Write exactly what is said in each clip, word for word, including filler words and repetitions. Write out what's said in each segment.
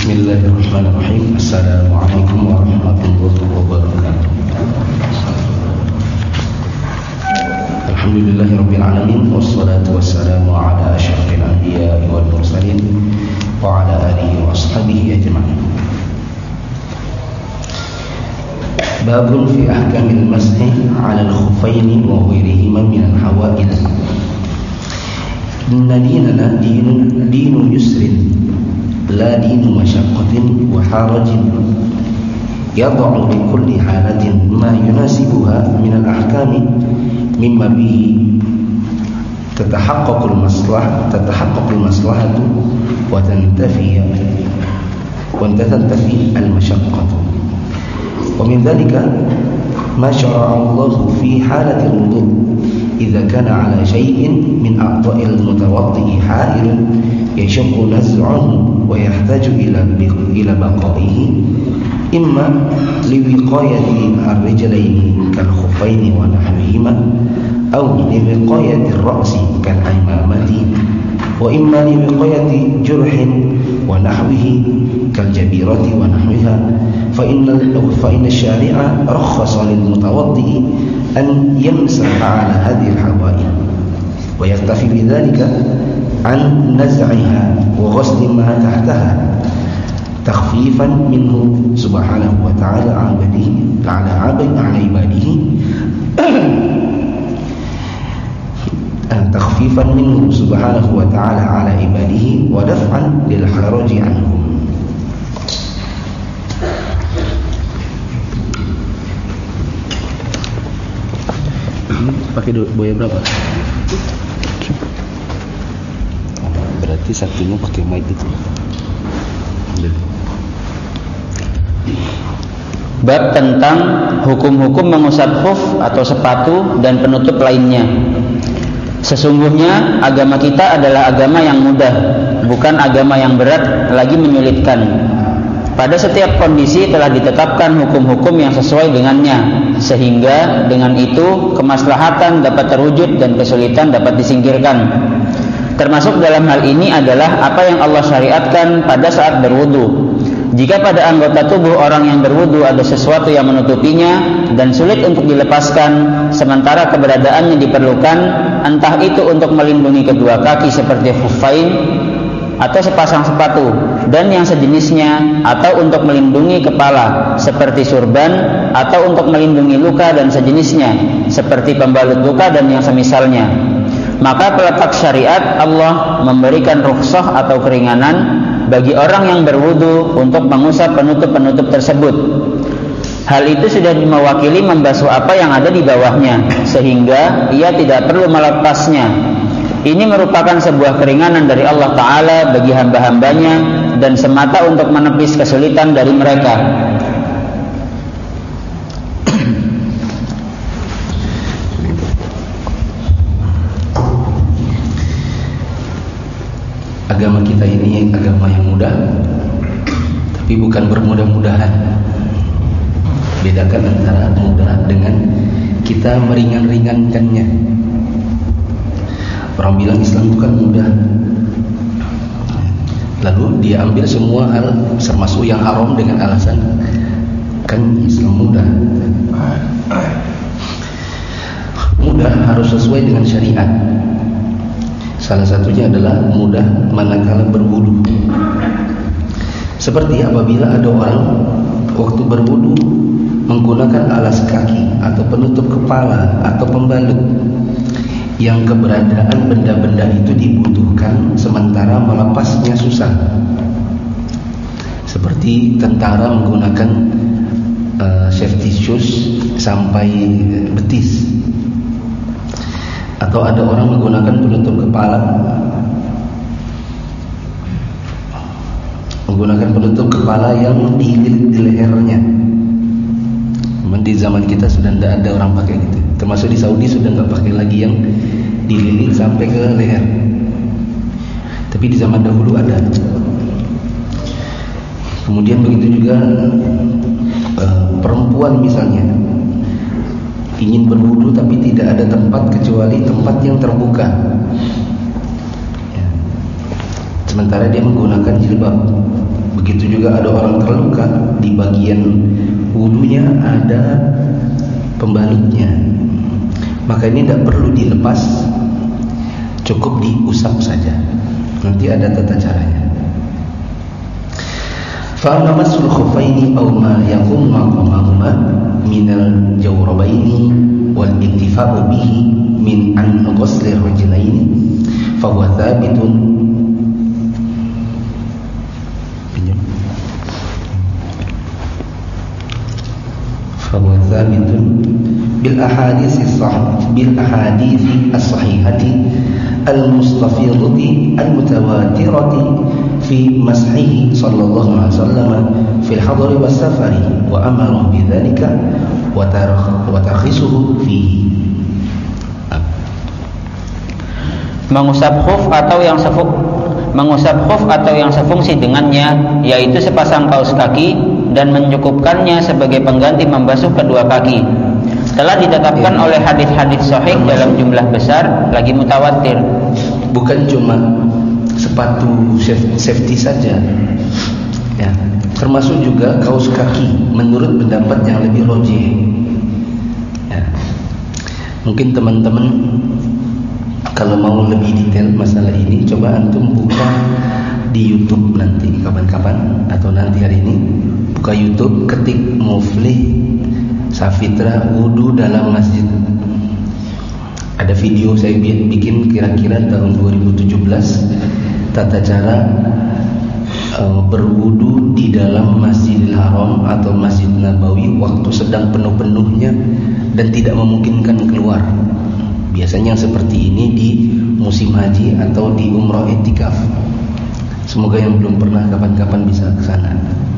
Bismillahirrahmanirrahim. Assalamualaikum warahmatullahi wabarakatuh. Alhamdulillahirabbil alamin wassalatu wassalamu ala asyrafil anbiya'i wal mursalin wa ala alihi wa ashabihi ajma'in. Babun fi ahkamil mashi 'ala al-khuffaini wa ghairihima min al-hawaid. Inna dinana dinun dinu yusrin la dinu masyaqqatin wa harajin yad'u li kulli halatin ma yunasibuha min al-ahkami mimma bihi tatahaqqaqul maslah tatahaqqaqul maslahatu wa tantafi wa tantafi al-masyaqqatu wa min dhalika ma syara'a Allah fi halatil wudu' idza kana 'ala shay'in min a'dha'il mutawaddi' ha'il yashaqu naz'uhu wa yahtaju ila ila baqaihi imma liwiqayati ar-rijlaini kal khuffaini wa nahwihima aw liwiqayati ar-ra'si kal imamati wa imma liwiqayati jurhin wa nahwihi kal jabirati wa nahwiha fa inna fa inna asy-syari'a rakhkhasa lil mutawaddi an yamsaha 'ala hadhihi al-hawa'i wa yaktafi bidzalika an naz'iha wa ghasli ma tahtaha takhfifan minhu subhanahu wa ta'ala 'ala ibadihi 'ala 'ala ibadihi takhfifan minhu subhanahu wa ta'ala 'ala ibadihi wa daf'an lil haraji 'anhum. Pakai buaya berapa? Berarti satunya pakai mic itu. Bab tentang hukum-hukum mengusap khuf atau sepatu dan penutup lainnya. Sesungguhnya agama kita adalah agama yang mudah, bukan agama yang berat lagi menyulitkan. Pada setiap kondisi telah ditetapkan hukum-hukum yang sesuai dengannya, sehingga dengan itu kemaslahatan dapat terwujud dan kesulitan dapat disingkirkan. Termasuk dalam hal ini adalah apa yang Allah syariatkan pada saat berwudu. Jika pada anggota tubuh orang yang berwudu ada sesuatu yang menutupinya dan sulit untuk dilepaskan, sementara keberadaannya diperlukan, entah itu untuk melindungi kedua kaki seperti khuffain atau sepasang sepatu dan yang sejenisnya, atau untuk melindungi kepala seperti surban, atau untuk melindungi luka dan sejenisnya seperti pembalut luka dan yang semisalnya, maka peletak syariat Allah memberikan rukhsah atau keringanan bagi orang yang berwudu untuk mengusap penutup-penutup tersebut. Hal itu sudah mewakili membasuh apa yang ada di bawahnya, sehingga ia tidak perlu melepasnya. Ini merupakan sebuah keringanan dari Allah Ta'ala bagi hamba-hambanya dan semata untuk menepis kesulitan dari mereka. Agama kita ini agama yang mudah, tapi bukan bermudah-mudahan. Bedakan antara mudah dengan kita meringan-ringankannya. Orang bilang Islam bukan mudah, lalu dia ambil semua hal termasuk yang haram dengan alasan kan Islam mudah. Mudah harus sesuai dengan syariat. Salah satunya adalah mudah manakala berwudu. Seperti apabila ada orang waktu berwudu menggunakan alas kaki atau penutup kepala atau pembalut yang keberadaan benda-benda itu dibutuhkan sementara melepasnya susah. Seperti tentara menggunakan uh, safety shoes sampai betis, atau ada orang menggunakan penutup kepala menggunakan penutup kepala yang dililit di lehernya. Memang di zaman kita sudah tidak ada orang pakai gitu. Termasuk di Saudi sudah nggak pakai lagi yang dililit sampai ke leher. Tapi di zaman dahulu ada. Kemudian begitu juga uh, perempuan misalnya ingin berwudu tapi tidak ada tempat kecuali tempat yang terbuka. Ya. Sementara dia menggunakan jilbab. Begitu juga ada orang terluka di bagian wudunya ada pembalutnya, maka ini tidak perlu dilepas, cukup diusap saja. Nanti ada tata caranya. Fa amma masul khuffaini aw ma yaqum maqamahuma min al-jawrabaini wal iktifa'u bihi min an ghusli rijlaini fa huwa thabitun fa huwa thabitun bil ahadits as-sahih bil ahadits as-sahihati al-mustafidati al-mutawatirati fi mashihi sallallahu alaihi wasallam fi al-hadr was-safar wa amara bi dhalika wa tarakhisuhu fihi. Mengusap khuf atau yang sefuk mengusap khuf atau yang sefungsi dengannya, yaitu sepasang kaus kaki dan mencukupkannya sebagai pengganti membasuh kedua kaki, telah ditetapkan ya. oleh hadis-hadis sahih dalam jumlah besar lagi mutawatir. Bukan cuma sepatu safety saja, ya, termasuk juga kaos kaki menurut pendapat yang lebih rajih. Ya. Mungkin teman-teman kalau mau lebih detail masalah ini, coba antum buka di YouTube nanti kapan-kapan atau nanti hari ini, buka YouTube, ketik Muflih Safitra wudu dalam masjid. Ada video saya bikin kira-kira tahun dua ribu tujuh belas, tata cara uh, berwudu di dalam Masjidil Haram atau Masjid Nabawi waktu sedang penuh-penuhnya dan tidak memungkinkan keluar. Biasanya yang seperti ini di musim haji atau di umrah i'tikaf. Semoga yang belum pernah kapan-kapan bisa ke sana.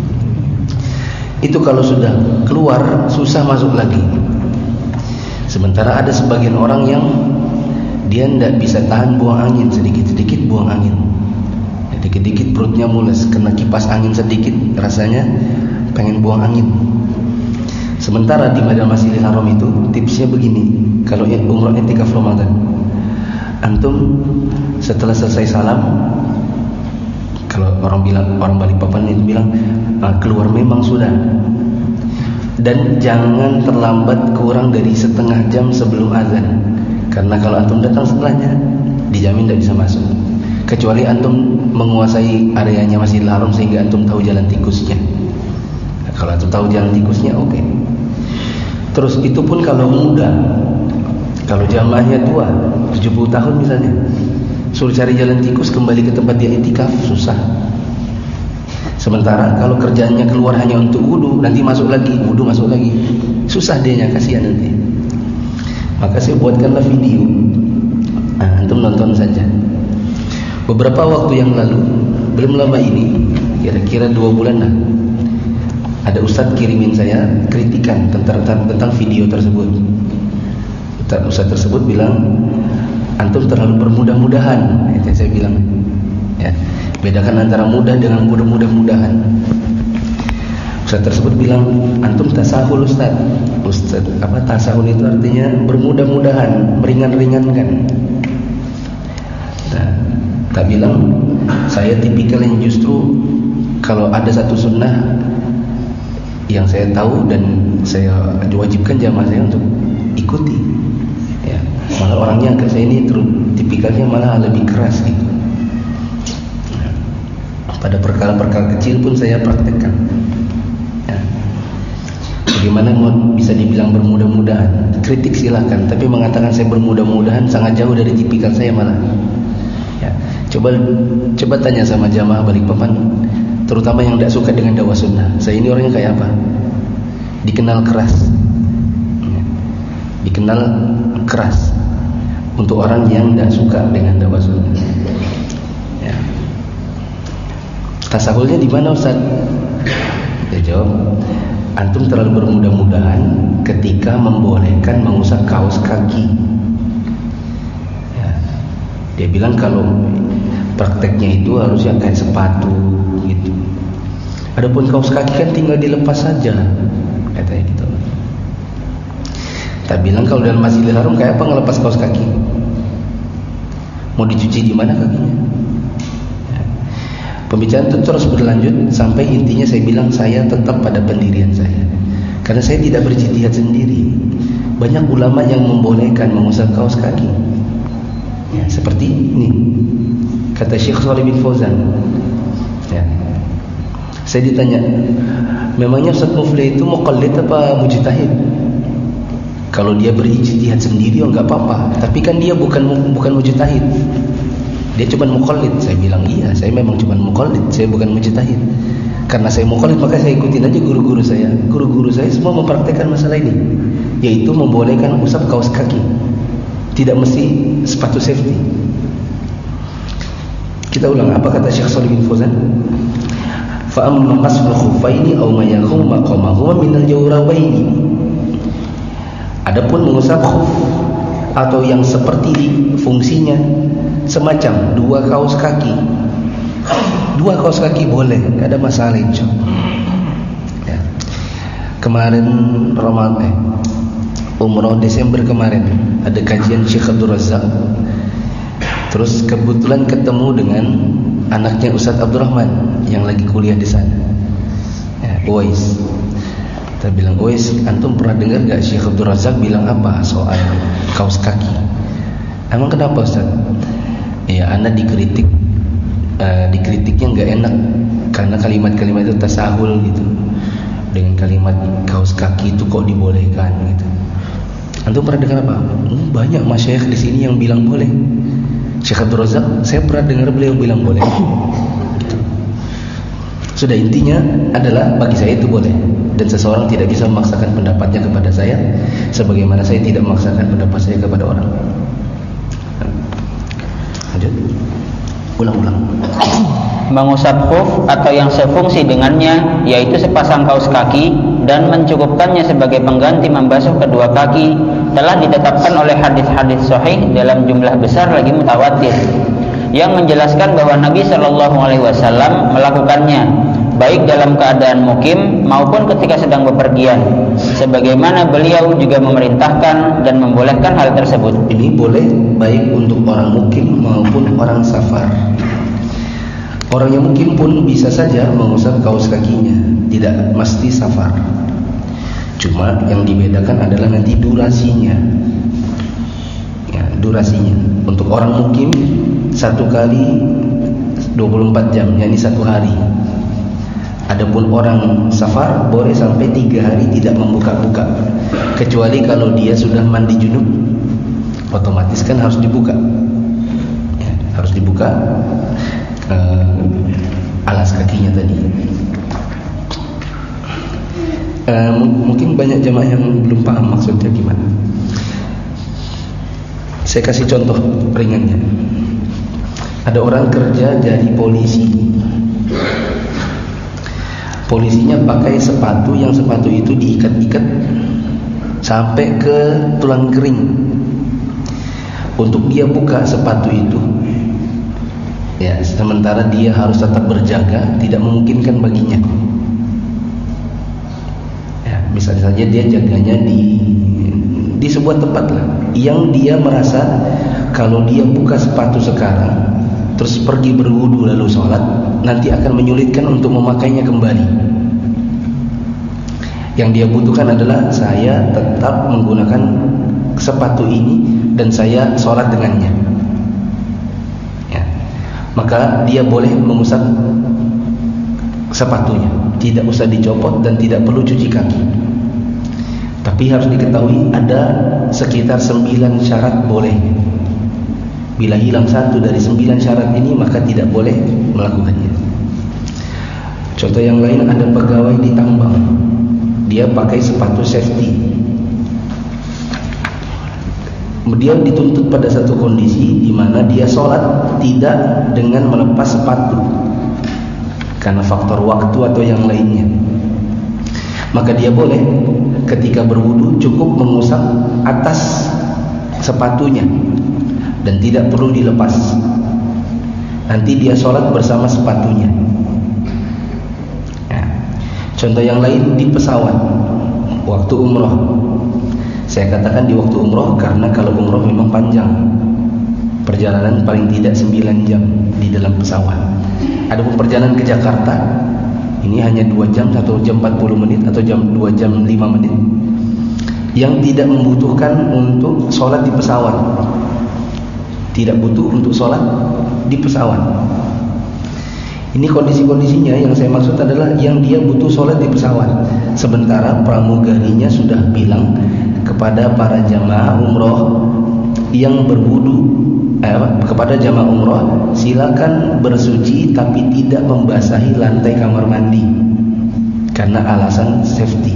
Itu kalau sudah keluar susah masuk lagi. Sementara ada sebagian orang yang dia tidak bisa tahan buang angin, sedikit-sedikit buang angin. Dikit-dikit perutnya mules, kena kipas angin sedikit rasanya pengen buang angin. Sementara di Masjidil Haram itu tipsnya begini, kalau yang umrah i'tikaf Ramadan, antum setelah selesai salam, kalau orang bilang, orang Balikpapan itu bilang keluar memang sudah, dan jangan terlambat kurang dari setengah jam sebelum azan, karena kalau antum datang setelahnya dijamin tidak bisa masuk, kecuali antum menguasai areanya Masjidil Haram sehingga antum tahu jalan tikusnya. Nah, kalau antum tahu jalan tikusnya oke. Okay. Terus itu pun kalau muda, kalau jamaahnya tua tujuh puluh tahun misalnya, suruh cari jalan tikus kembali ke tempat dia i'tikaf susah. Sementara kalau kerjaannya keluar hanya untuk wudu, nanti masuk lagi, wudu masuk lagi, susah dianya, kasihan nanti. Maka saya buatkanlah video, nah, antum nonton saja. Beberapa waktu yang lalu, belum lama ini, kira-kira dua bulan lah, ada ustadz kirimin saya kritikan tentang tentang video tersebut. Ustadz tersebut bilang antum terlalu bermudah-mudahan. Itu saya bilang, ya, bedakan antara mudah dengan mudah-mudah-mudahan. Ustadz tersebut bilang antum tasahul Ustadz. Ustadz apa tasahul itu artinya bermudah-mudahan, meringan-ringankan. Nah, tak bilang saya tipikal yang justru kalau ada satu sunnah yang saya tahu dan saya wajibkan jamaah saya untuk ikuti, ya, malah orangnya ke saya ini terus tipikalnya malah lebih keras gitu. Nah, pada perkara-perkara kecil pun saya praktekkan. Ya. Bagaimana mau bisa dibilang bermudah-mudahan? Kritik silakan, tapi mengatakan saya bermudah-mudahan sangat jauh dari tipikal saya malah. Ya. Coba coba tanya sama jamaah Balikpapan, terutama yang tidak suka dengan dakwah sunnah. Saya ini orangnya kayak apa? Dikenal keras, dikenal keras untuk orang yang tidak suka dengan dakwah sunnah. Ya. Tasahulnya di mana Ustaz? Dia jawab, antum terlalu bermudah-mudahan ketika membolehkan mengusap kaos kaki. Ya. Dia bilang kalau prakteknya itu harusnya kayak sepatu gitu. Adapun kaos kaki kan tinggal dilepas saja, katanya gitu. Tak bilang kalau dalam Masjidil Haram kayak apa ngelepas kaos kaki? Mau dicuci di mana kakinya? Ya. Pembicaraan itu terus berlanjut sampai intinya saya bilang saya tetap pada pendirian saya, karena saya tidak berijtihad sendiri. Banyak ulama yang membolehkan mengusap kaos kaki, ya, seperti ini kata Syekh Shalih bin Fauzan. Ya. Saya ditanya, memangnya Ustaz Mufli itu muqallid apa mujtahid? Kalau dia berijtihad sendiri oh enggak apa-apa, tapi kan dia bukan bukan mujtahid. Dia cuma muqallid. Saya bilang iya, saya memang cuma muqallid, saya bukan mujtahid. Karena saya muqallid maka saya ikutin aja guru-guru saya. Guru-guru saya semua mempraktekkan masalah ini, yaitu membolehkan usap kaos kaki, tidak mesti sepatu safety. Kita ulang apa kata Syekh Shalih bin Fauzan? Fa amma qasful khuffaini aw ma yakhum maqamahu min al-jawrabaini. Adapun mengusap khuf atau yang seperti fungsinya semacam dua kaos kaki, dua kaos kaki boleh, tidak ada masalah insyaallah. Ya. Kemarin Ramadan, eh, umroh Desember kemarin ada kajian Syekh Abdul Razak. Terus kebetulan ketemu dengan anaknya Ustaz Abdurrahman yang lagi kuliah di sana. Ya, Uwais. Kita bilang, Uwais, antum pernah dengar gak Syekh Abdul Razak bilang apa soal kaos kaki? Emang kenapa Ustaz? Ya, anak dikritik, uh, dikritiknya nggak enak karena kalimat-kalimat itu tasahul gitu, dengan kalimat kaos kaki itu kok dibolehkan gitu. Antum pernah dengar apa? Hmm, banyak masyayikh di sini yang bilang boleh. Syekh Abdul Razak, saya pernah dengar beliau bilang boleh. Gitu. Sudah, intinya adalah bagi saya itu boleh, dan seseorang tidak bisa memaksakan pendapatnya kepada saya, sebagaimana saya tidak memaksakan pendapat saya kepada orang. Lanjut. Ulang-ulang. Mengusap khuf atau yang sefungsi dengannya, yaitu sepasang kaos kaki, dan mencukupkannya sebagai pengganti membasuh kedua kaki, telah ditetapkan oleh hadis-hadis sahih dalam jumlah besar lagi mutawatir, yang menjelaskan bahwa Nabi Shallallahu Alaihi Wasallam melakukannya baik dalam keadaan mukim maupun ketika sedang bepergian, sebagaimana beliau juga memerintahkan dan membolehkan hal tersebut. Ini boleh baik untuk orang mukim maupun orang safar. Orang yang mukim pun bisa saja mengusap kaos kakinya, tidak mesti safar. Cuma yang dibedakan adalah nanti durasinya. Ya, durasinya. Untuk orang mukim satu kali dua puluh empat jam, yakni satu hari. Adapun orang safar boleh sampai tiga hari tidak membuka-buka, kecuali kalau dia sudah mandi junub, otomatis kan harus dibuka, ya, harus dibuka uh, alas kakinya tadi. Uh, mungkin banyak jemaah yang belum paham maksudnya gimana. Saya kasih contoh ringannya. Ada orang kerja jadi polisi. Polisinya pakai sepatu yang sepatu itu diikat-ikat sampai ke tulang kering. Untuk dia buka sepatu itu, ya, sementara dia harus tetap berjaga, tidak memungkinkan baginya. Ya, misalnya saja dia jaganya di di sebuah tempat lah, yang dia merasa kalau dia buka sepatu sekarang terus pergi berwudu lalu sholat, nanti akan menyulitkan untuk memakainya kembali. Yang dia butuhkan adalah saya tetap menggunakan sepatu ini dan saya sholat dengannya, ya. Maka dia boleh mengusap sepatunya, tidak usah dicopot dan tidak perlu cuci kaki. Tapi harus diketahui ada sekitar sembilan syarat boleh. Bila hilang satu dari sembilan syarat ini, maka tidak boleh melakukannya. Contoh yang lain, ada pegawai di tambang, dia pakai sepatu safety. Dia dituntut pada satu kondisi di mana dia sholat tidak dengan melepas sepatu karena faktor waktu atau yang lainnya. Maka dia boleh ketika berwudu cukup mengusap atas sepatunya dan tidak perlu dilepas. Nanti dia sholat bersama sepatunya. Ya. Contoh yang lain di pesawat waktu umroh. Saya katakan di waktu umroh karena kalau umroh memang panjang, perjalanan paling tidak sembilan jam di dalam pesawat. Adapun perjalanan ke Jakarta ini hanya dua jam, satu jam empat puluh menit atau jam dua jam lima menit, yang tidak membutuhkan untuk sholat di pesawat. Tidak butuh untuk sholat di pesawat. Ini kondisi-kondisinya yang saya maksud adalah yang dia butuh sholat di pesawat. Sementara pramugarinya sudah bilang kepada para jamaah umroh yang berwudu, eh, kepada jamaah umroh, silakan bersuci tapi tidak membasahi lantai kamar mandi karena alasan safety.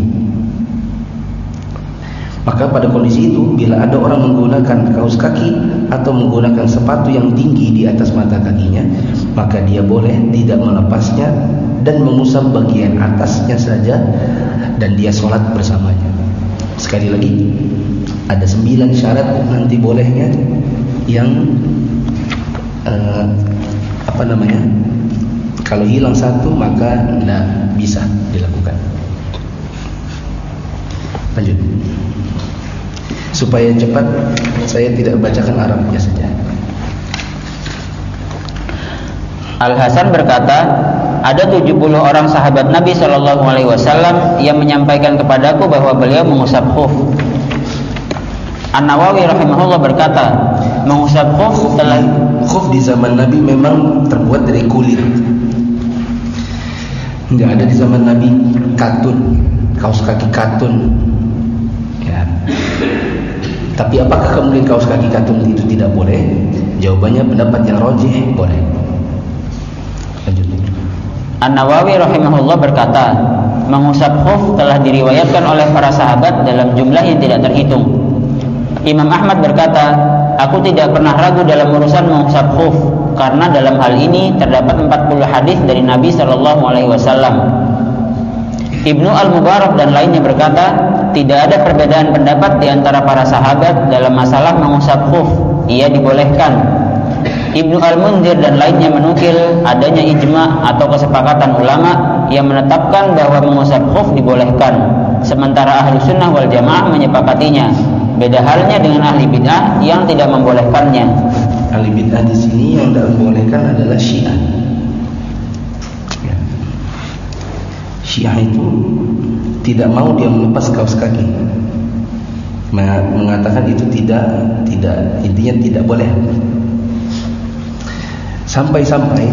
Maka pada kondisi itu, bila ada orang menggunakan kaos kaki atau menggunakan sepatu yang tinggi di atas mata kakinya, maka dia boleh tidak melepasnya dan mengusap bagian atasnya saja, dan dia sholat bersamanya. Sekali lagi, ada sembilan syarat nanti bolehnya yang uh, apa namanya? Kalau hilang satu maka tidak bisa dilakukan. Lanjut. Supaya cepat, saya tidak bacakan Arabnya saja. Al-Hasan berkata, ada tujuh puluh orang sahabat Nabi shallallahu alaihi wasallam yang menyampaikan kepadaku bahwa beliau mengusap khuf. An-Nawawi rahimahullah berkata, mengusap khuf telah khuf di zaman Nabi memang terbuat dari kulit. Enggak ada di zaman Nabi katun, kaos kaki katun. Ya. Tapi apakah kemudian kaos kaki katun itu tidak boleh? Jawabannya pendapat yang rajih boleh. Lanjut. An-Nawawi rahimahullah berkata, mengusap khuf telah diriwayatkan oleh para sahabat dalam jumlah yang tidak terhitung. Imam Ahmad berkata, aku tidak pernah ragu dalam urusan mengusap khuf karena dalam hal ini terdapat empat puluh hadis dari Nabi shallallahu alaihi wasallam. Ibnu Al-Mubarak dan lainnya berkata, tidak ada perbedaan pendapat di antara para sahabat dalam masalah mengusap khuf, ia dibolehkan. Ibnu Al-Munzir dan lainnya menukil adanya ijma atau kesepakatan ulama yang menetapkan bahwa mengusap khuf dibolehkan, sementara ahli sunnah wal jamaah menyepakatinya. Beda halnya dengan ahli bid'ah yang tidak membolehkannya. Ahli bid'ah di sini yang tidak membolehkan adalah Syiah. Syiah itu tidak mau dia melepas kaos kaki, mengatakan itu tidak, tidak intinya tidak boleh. Sampai-sampai,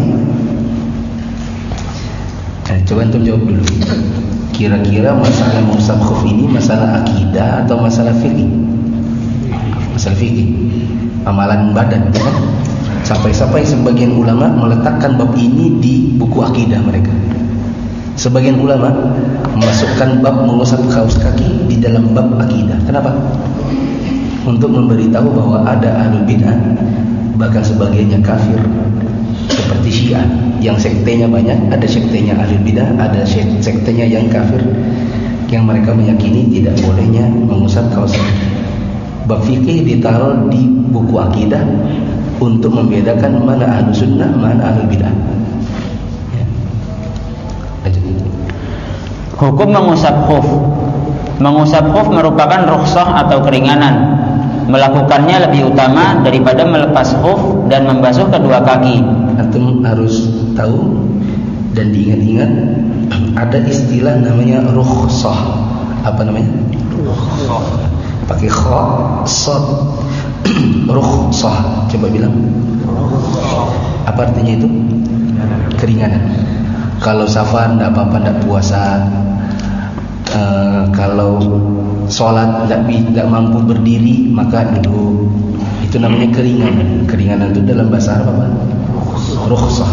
eh, coba antum jawab dulu. Kira-kira masalah mengusap khuf ini masalah akidah atau masalah fikih? Masalah fikih, amalan badan, kan? Sampai-sampai sebagian ulama meletakkan bab ini di buku akidah mereka. Sebagian ulama memasukkan bab mengusap kaos kaki di dalam bab akidah. Kenapa? Untuk memberitahu bahwa ada ahlul bid'ah, bahkan sebagiannya kafir, seperti Syiah yang sektenya banyak. Ada sektenya ahlul bid'ah, ada sektenya yang kafir, yang mereka meyakini tidak bolehnya mengusap kaos kaki. Bab fikih ditaruh di buku akidah untuk membedakan mana ahlus sunnah, mana ahlul bid'ah. Hukum mengusap khuf. Mengusap khuf merupakan rukhsah atau keringanan. Melakukannya lebih utama daripada melepas khuf dan membasuh kedua kaki. Antum harus tahu dan diingat-ingat, ada istilah namanya rukhsah. Apa namanya? Rukhsah. Pakai kha, sad. Rukhsah. Coba bilang. Apa artinya itu? Keringanan. Kalau safar tidak apa-apa, tidak puasa. Uh, kalau sholat tidak tidak mampu berdiri maka duduk. Itu namanya keringanan. Keringanan itu dalam bahasa Arab apa? Rukhsah.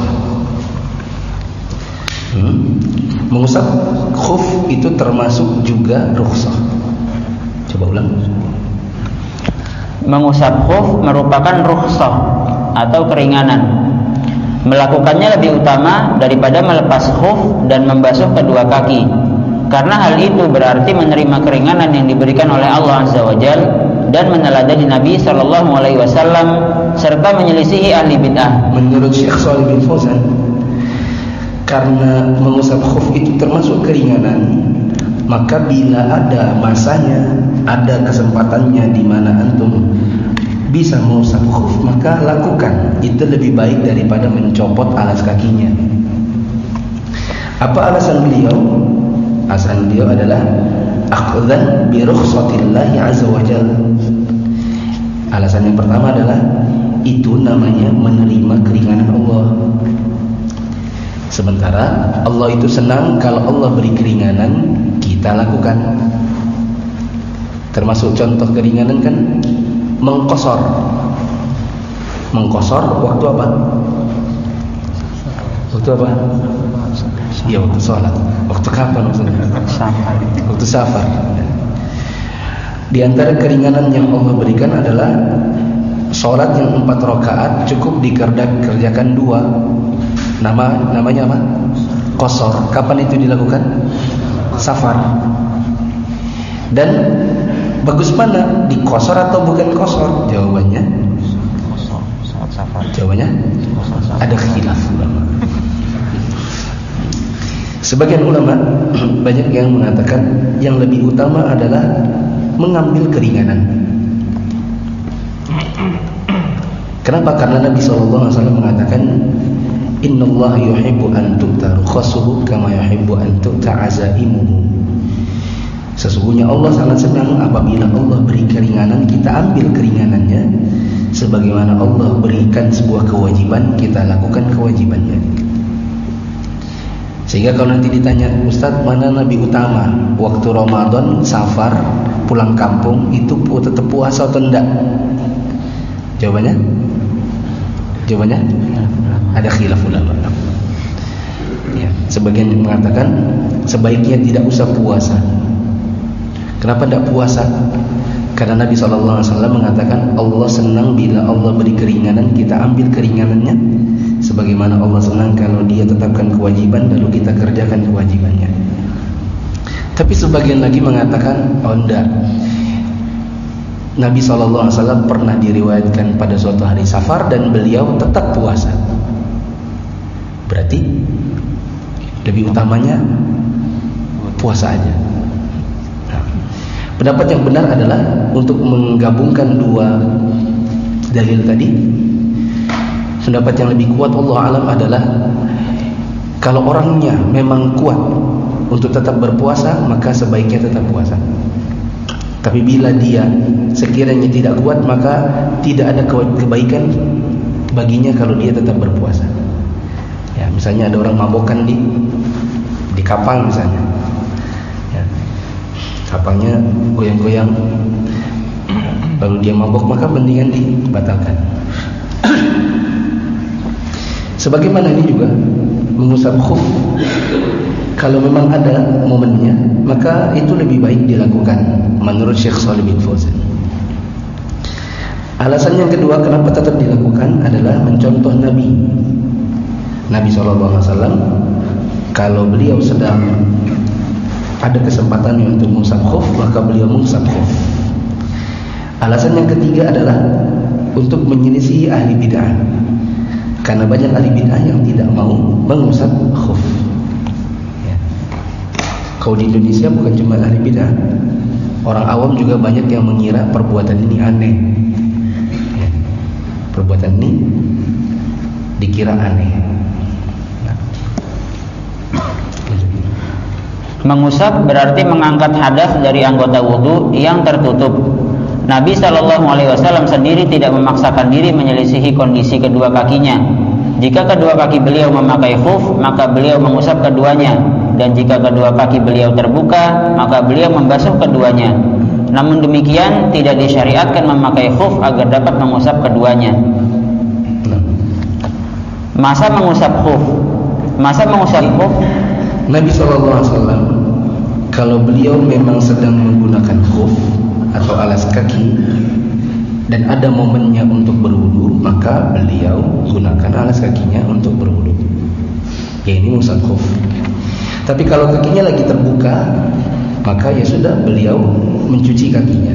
Hmm. Mengusap khuf itu termasuk juga rukhsah. Coba ulang. Mengusap khuf merupakan rukhsah atau keringanan. Melakukannya lebih utama daripada melepas khuf dan membasuh kedua kaki. Karena hal itu berarti menerima keringanan yang diberikan oleh Allah Azza wa Jalla dan meneladani Nabi Shallallahu Alaihi Wasallam serta menyelisihi ahli bid'ah. Menurut Syekh Shalih bin Fauzan, karena mengusap khuf itu termasuk keringanan, maka bila ada masanya, ada kesempatannya di mana antum bisa mengusap khuf, maka lakukan. Itu lebih baik daripada mencopot alas kakinya. Apa alasan beliau? Alasan beliau adalah akhdhan bi rukhsatillahi azza wa jalla. Alasan yang pertama adalah itu namanya menerima keringanan Allah. Sementara Allah itu senang kalau Allah beri keringanan, kita lakukan. Termasuk contoh keringanan kan mengkosor. Mengkosor waktu apa? Waktu apa? Ya, waktu sholat. Waktu kapan maksudnya? Safar. Waktu safar. Di antara keringanan yang Allah berikan adalah sholat yang empat rakaat cukup dikerjakan dua. Nama namanya apa? Qasar. Kapan itu dilakukan? Safar. Dan bagus mana? Di qasar atau bukan qasar? Jawabannya Qasar. Saat safar. Jawabannya ada khilaf ulama. Sebagian ulama banyak yang mengatakan yang lebih utama adalah mengambil keringanan. Kenapa? Karena Nabi shallallahu alaihi wasallam mengatakan, Innallaha yuhibbu an tu'ta rukhasuhu kama yuhibbu an tu'ta azaimuhu. Sesungguhnya Allah sangat senang apabila Allah beri keringanan, kita ambil keringanannya, sebagaimana Allah berikan sebuah kewajiban, kita lakukan kewajibannya. Sehingga kalau nanti ditanya, Ustaz, mana Nabi utama? Waktu Ramadan, safar, pulang kampung, itu tetap puasa atau enggak? Jawabannya? Jawabannya? Ada khilaf ulama. Ya, sebagian mengatakan sebaiknya tidak usah puasa. Kenapa tidak puasa? Karena Nabi shallallahu alaihi wasallam mengatakan Allah senang bila Allah beri keringanan, kita ambil keringanannya, sebagaimana Allah senang kalau Dia tetapkan kewajiban lalu kita kerjakan kewajibannya. Tapi sebagian lagi mengatakan, oh enggak, Nabi shallallahu alaihi wasallam pernah diriwayatkan pada suatu hari safar dan beliau tetap puasa. Berarti lebih utamanya puasa aja. Nah, pendapat yang benar adalah untuk menggabungkan dua dalil tadi. Pendapat yang lebih kuat Allah alam adalah kalau orangnya memang kuat untuk tetap berpuasa, maka sebaiknya tetap puasa. Tapi bila dia sekiranya tidak kuat, maka tidak ada kebaikan baginya kalau dia tetap berpuasa. Ya, misalnya ada orang mabokan di di kapal misalnya. Ya, kapalnya goyang-goyang, lalu dia mabok, maka mendingan dibatalkan. Sebagaimana ini juga mengusap khuf, kalau memang ada momennya, maka itu lebih baik dilakukan menurut Syekh Shalih bin Fauzan. Alasan yang kedua kenapa tetap dilakukan adalah mencontoh Nabi. Nabi shallallahu alaihi wasallam kalau beliau sedang ada kesempatannya untuk mengusap khuf, maka beliau mengusap khuf. Alasan yang ketiga adalah untuk menyelisihi ahli bid'ah. Karena banyak ahli bid'ah yang tidak mau mengusap khuf. Ya. Kalau di Indonesia bukan cuma ahli bid'ah, orang awam juga banyak yang mengira perbuatan ini aneh. Ya. Perbuatan ini dikira aneh. Mengusap berarti mengangkat hadas dari anggota wudu yang tertutup. Nabi shallallahu alaihi wasallam sendiri tidak memaksakan diri menyelisihi kondisi kedua kakinya. Jika kedua kaki beliau memakai khuf, maka beliau mengusap keduanya, dan jika kedua kaki beliau terbuka, maka beliau membasuh keduanya. Namun demikian tidak disyariatkan memakai khuf agar dapat mengusap keduanya. Masa mengusap khuf? Masa mengusap khuf? Nabi shallallahu alaihi wasallam kalau beliau memang sedang menggunakan khuf atau alas kaki dan ada momennya untuk berwudu, maka beliau gunakan alas kakinya untuk berwudu. Ya, ini mengusap khuf. Tapi kalau kakinya lagi terbuka, maka ya sudah, beliau mencuci kakinya.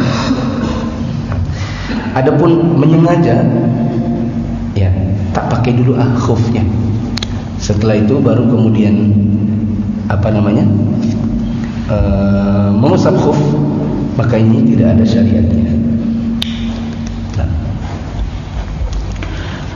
Adapun menyengaja, ya tak pakai dulu ah khufnya. Setelah itu baru kemudian apa namanya e, mengusap khuf, maka ini tidak ada syariatnya. Nah,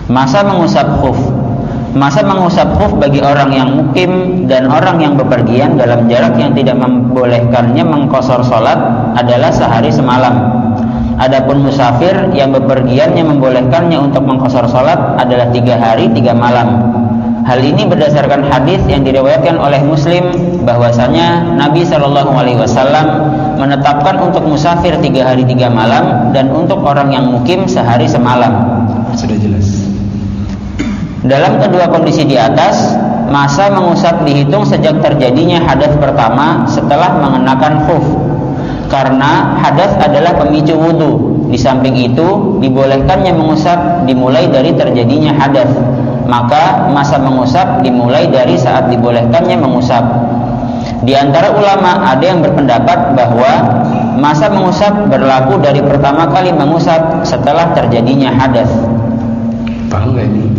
Masa mengusap khuf. Masa mengusap khuf bagi orang yang mukim dan orang yang bepergian dalam jarak yang tidak membolehkannya mengqashar salat adalah sehari semalam. Adapun musafir yang bepergiannya membolehkannya untuk mengqashar salat adalah tiga hari tiga malam. Hal ini berdasarkan hadis yang diriwayatkan oleh Muslim bahwasanya Nabi Shallallahu Alaihi Wasallam menetapkan untuk musafir tiga hari tiga malam dan untuk orang yang mukim sehari semalam. Sudah jelas. Dalam kedua kondisi di atas, masa mengusap dihitung sejak terjadinya hadas pertama setelah mengenakan khuf. Karena hadas adalah pemicu wudu. Di samping itu, dibolehkannya mengusap dimulai dari terjadinya hadas. Maka masa mengusap dimulai dari saat dibolehkannya mengusap. Di antara ulama ada yang berpendapat bahwa masa mengusap berlaku dari pertama kali mengusap setelah terjadinya hadas. Paham gak ini?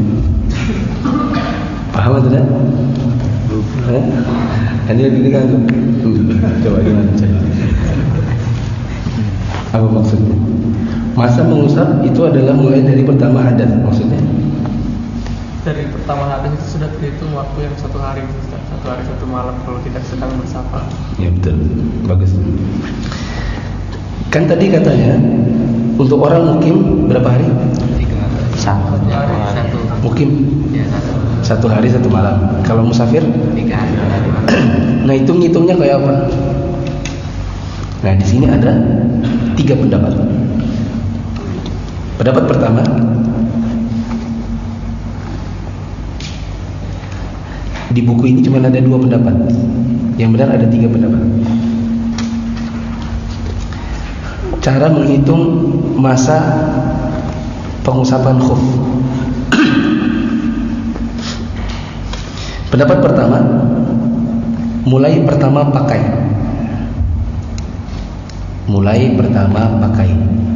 Paham atau tidak? Ini ini kan coba gimana cara? Apa maksudnya? Masa mengusap itu adalah mulai dari pertama hadas, maksudnya? Dari pertama hadas itu sudah terhitung waktu yang satu hari, satu hari satu malam kalau kita sedang bersafar. Ya betul, bagus. Kan tadi katanya untuk orang mukim berapa hari? Satu hari satu. Mukim Ya, satu. satu hari satu malam. Kalau musafir? Tiga hari. Nah hitung-hitungnya kayak apa? Nah di sini ada tiga pendapat. Pendapat pertama, di buku ini cuma ada dua pendapat. Yang benar ada tiga pendapat. Cara menghitung masa pengusapan khuf. Pendapat pertama, mulai pertama pakai. Mulai pertama pakai.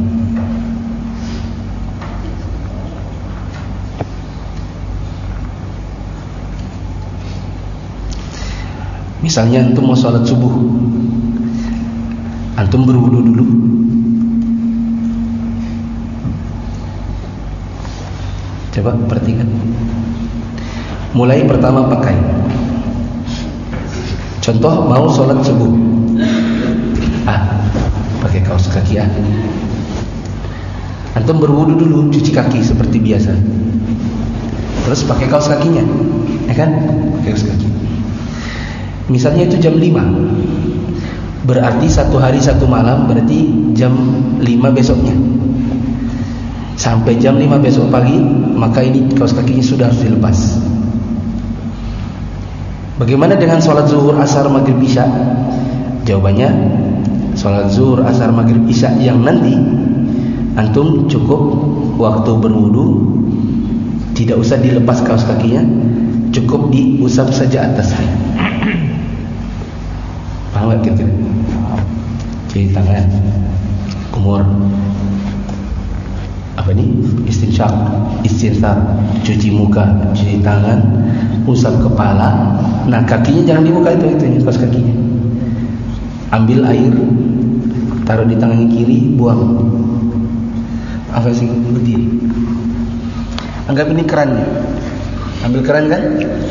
Misalnya antum mau sholat subuh, antum berwudu dulu. Coba perhatikan. Mulai pertama pakai. Contoh mau sholat subuh, ah pakai kaos kaki ah. Antum berwudu dulu, cuci kaki seperti biasa. Terus pakai kaos kakinya, ya kan? Pakai kaos kaki. Misalnya itu jam lima, berarti satu hari satu malam, berarti jam lima besoknya. Sampai jam lima besok pagi, maka ini kaos kakinya sudah harus dilepas. Bagaimana dengan sholat zuhur, asar, maghrib, isya? Jawabannya, sholat zuhur, asar, maghrib, isya yang nanti antum cukup waktu berwudu, tidak usah dilepas kaos kakinya, cukup diusap saja atasnya. Paham gak kira-kira? Cuci tangan, kumur, apa ini? Istinsyaq, istinsar, cuci muka, cuci tangan, usap kepala. Nah kakinya jangan dibuka itu itu kaos kakinya. Ambil air, taruh di tangan kiri, buang. Apa sih berdiri? Anggap ini kerannya. Ambil keran kan?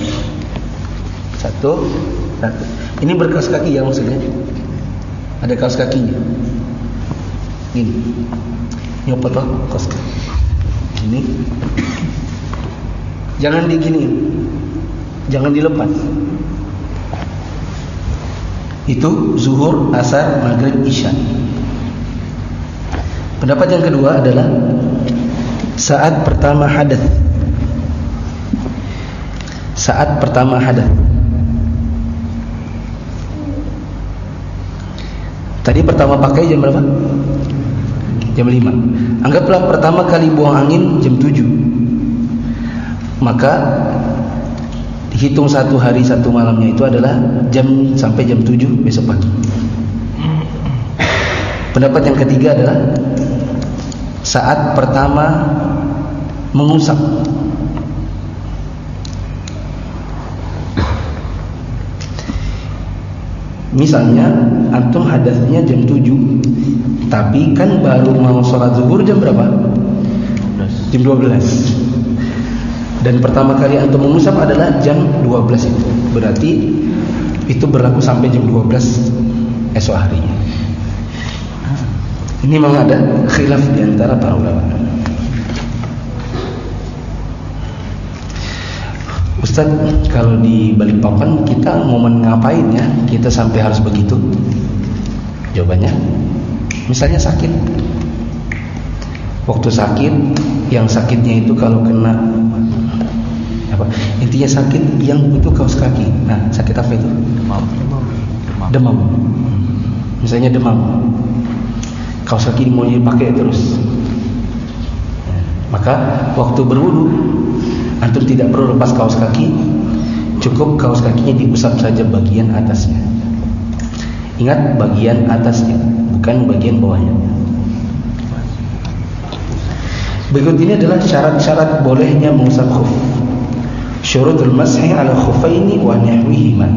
Satu, satu. Ini berkaos kaki ya maksudnya. Ada kaos kakinya. Ini. Ini apa tuh? Kaos kaki. Ini. Jangan digini. Jangan dilepas. Itu zuhur, asar, maghrib, isya. Pendapat yang kedua adalah saat pertama hadas. Saat pertama hadas. Tadi pertama pakai jam berapa? Jam lima. Anggaplah pertama kali buang angin jam tujuh. Maka hitung satu hari satu malamnya itu adalah jam sampai jam tujuh besok pagi. Pendapat yang ketiga adalah saat pertama mengusap. Misalnya antum hadasnya jam tujuh, tapi kan baru mau sholat zuhur jam berapa? Jam dua belas. Dan pertama kali antum mengusap adalah jam dua belas itu. Berarti itu berlaku sampai jam dua belas esok harinya. Ini memang ada khilaf di antara para ulama. Ustaz, kalau di Balikpapan kita momen ngapain ya? Kita sampai harus begitu? Jawabannya, misalnya sakit. Waktu sakit, yang sakitnya itu kalau kena apa? Intinya sakit yang butuh kaos kaki. Nah, sakit apa itu? Demam. Demam. Misalnya demam. Kaos kaki mau dipakai terus. Maka waktu berwudu, antum tidak perlu lepas kaos kaki, cukup kaos kakinya diusap saja bagian atasnya. Ingat, bagian atasnya, bukan bagian bawahnya. Berikut ini adalah syarat-syarat bolehnya mengusap khuf. Syurutul mashi 'ala khuffaini wa nahwihima.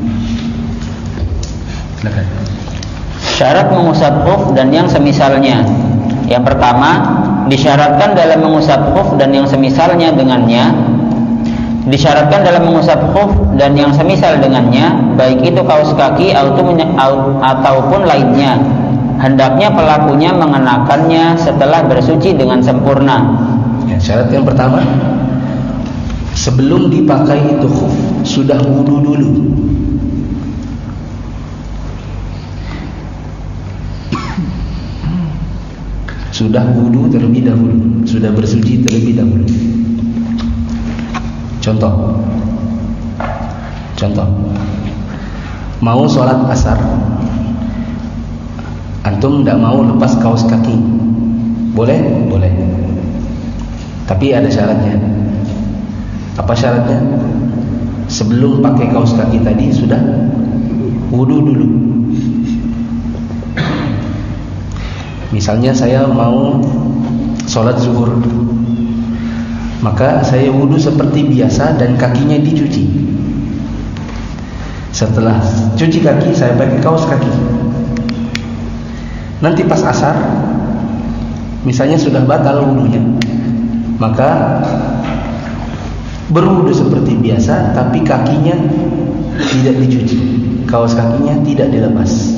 Silakan. Syarat mengusap khuf dan yang semisalnya. Yang pertama, disyaratkan dalam mengusap khuf dan yang semisalnya dengannya. Disyaratkan dalam mengusap khuf dan yang semisal dengannya, baik itu kaos kaki ataupun lainnya, hendaknya pelakunya mengenakannya setelah bersuci dengan sempurna. Ya, syarat yang pertama, sebelum dipakai itu khuf sudah wudu dulu. Sudah wudu terlebih dahulu, sudah bersuci terlebih dahulu. Contoh, contoh, mau sholat asar, antum tidak mau lepas kaos kaki, boleh? Boleh. Tapi ada syaratnya. Apa syaratnya? Sebelum pakai kaos kaki tadi sudah wudu dulu. Misalnya saya mau sholat zuhur, maka saya wudu seperti biasa dan kakinya dicuci. Setelah cuci kaki, saya pakai kaos kaki. Nanti pas asar, misalnya sudah batal wudunya, maka berwudu seperti biasa, tapi kakinya tidak dicuci, kaos kakinya tidak dilepas.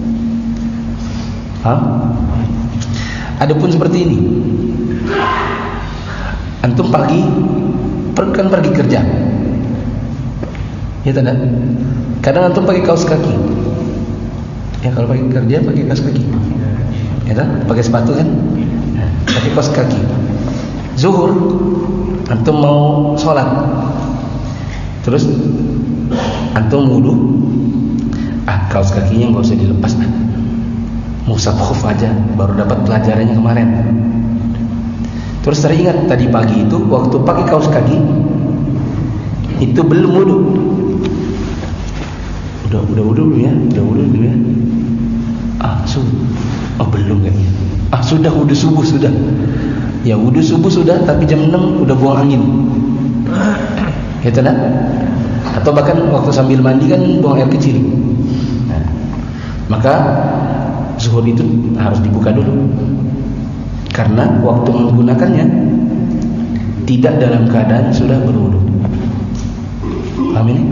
Hah? Adapun seperti ini, antum pagi kan pergi kerja, ya tidak? Kadang antum pakai kaos kaki. Ya kalau pakai kerja pakai kaos kaki, ya tak? Pakai sepatu kan? Pakai kaos kaki. Zuhur, antum mau sholat, terus antum wudu, ah kaos kakinya nggak usah dilepas. Musab khuf aja, baru dapat pelajarannya kemarin. Terus teringat tadi pagi itu waktu pakai kaos kaki itu belum wudu. Udah udah wudu dulu ya, udah wudu dulu ya. Ah, subuh. Oh, belum kayaknya. Ah, sudah wudu subuh sudah. Ya wudu subuh sudah, tapi jam enam udah buang angin. Gitu kan? Atau bahkan waktu sambil mandi kan buang air kecil. Nah, maka zuhur itu harus dibuka dulu, karena waktu menggunakannya tidak dalam keadaan sudah berwudu. Paham ini?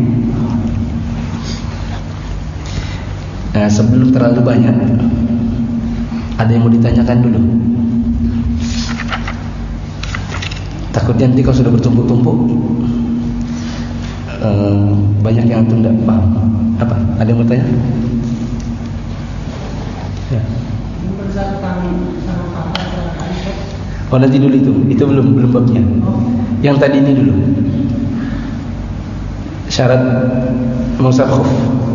Nah, sebelum terlalu banyak, ada yang mau ditanyakan dulu. Takutnya nanti kalau sudah bertumpuk-tumpuk, eh, banyak yang antum tidak paham. Apa? Ada yang mau tanya? Ya. Oh, nanti dulu itu, itu belum belum babnya. Yang tadi ini dulu. Syarat mengusap khuf.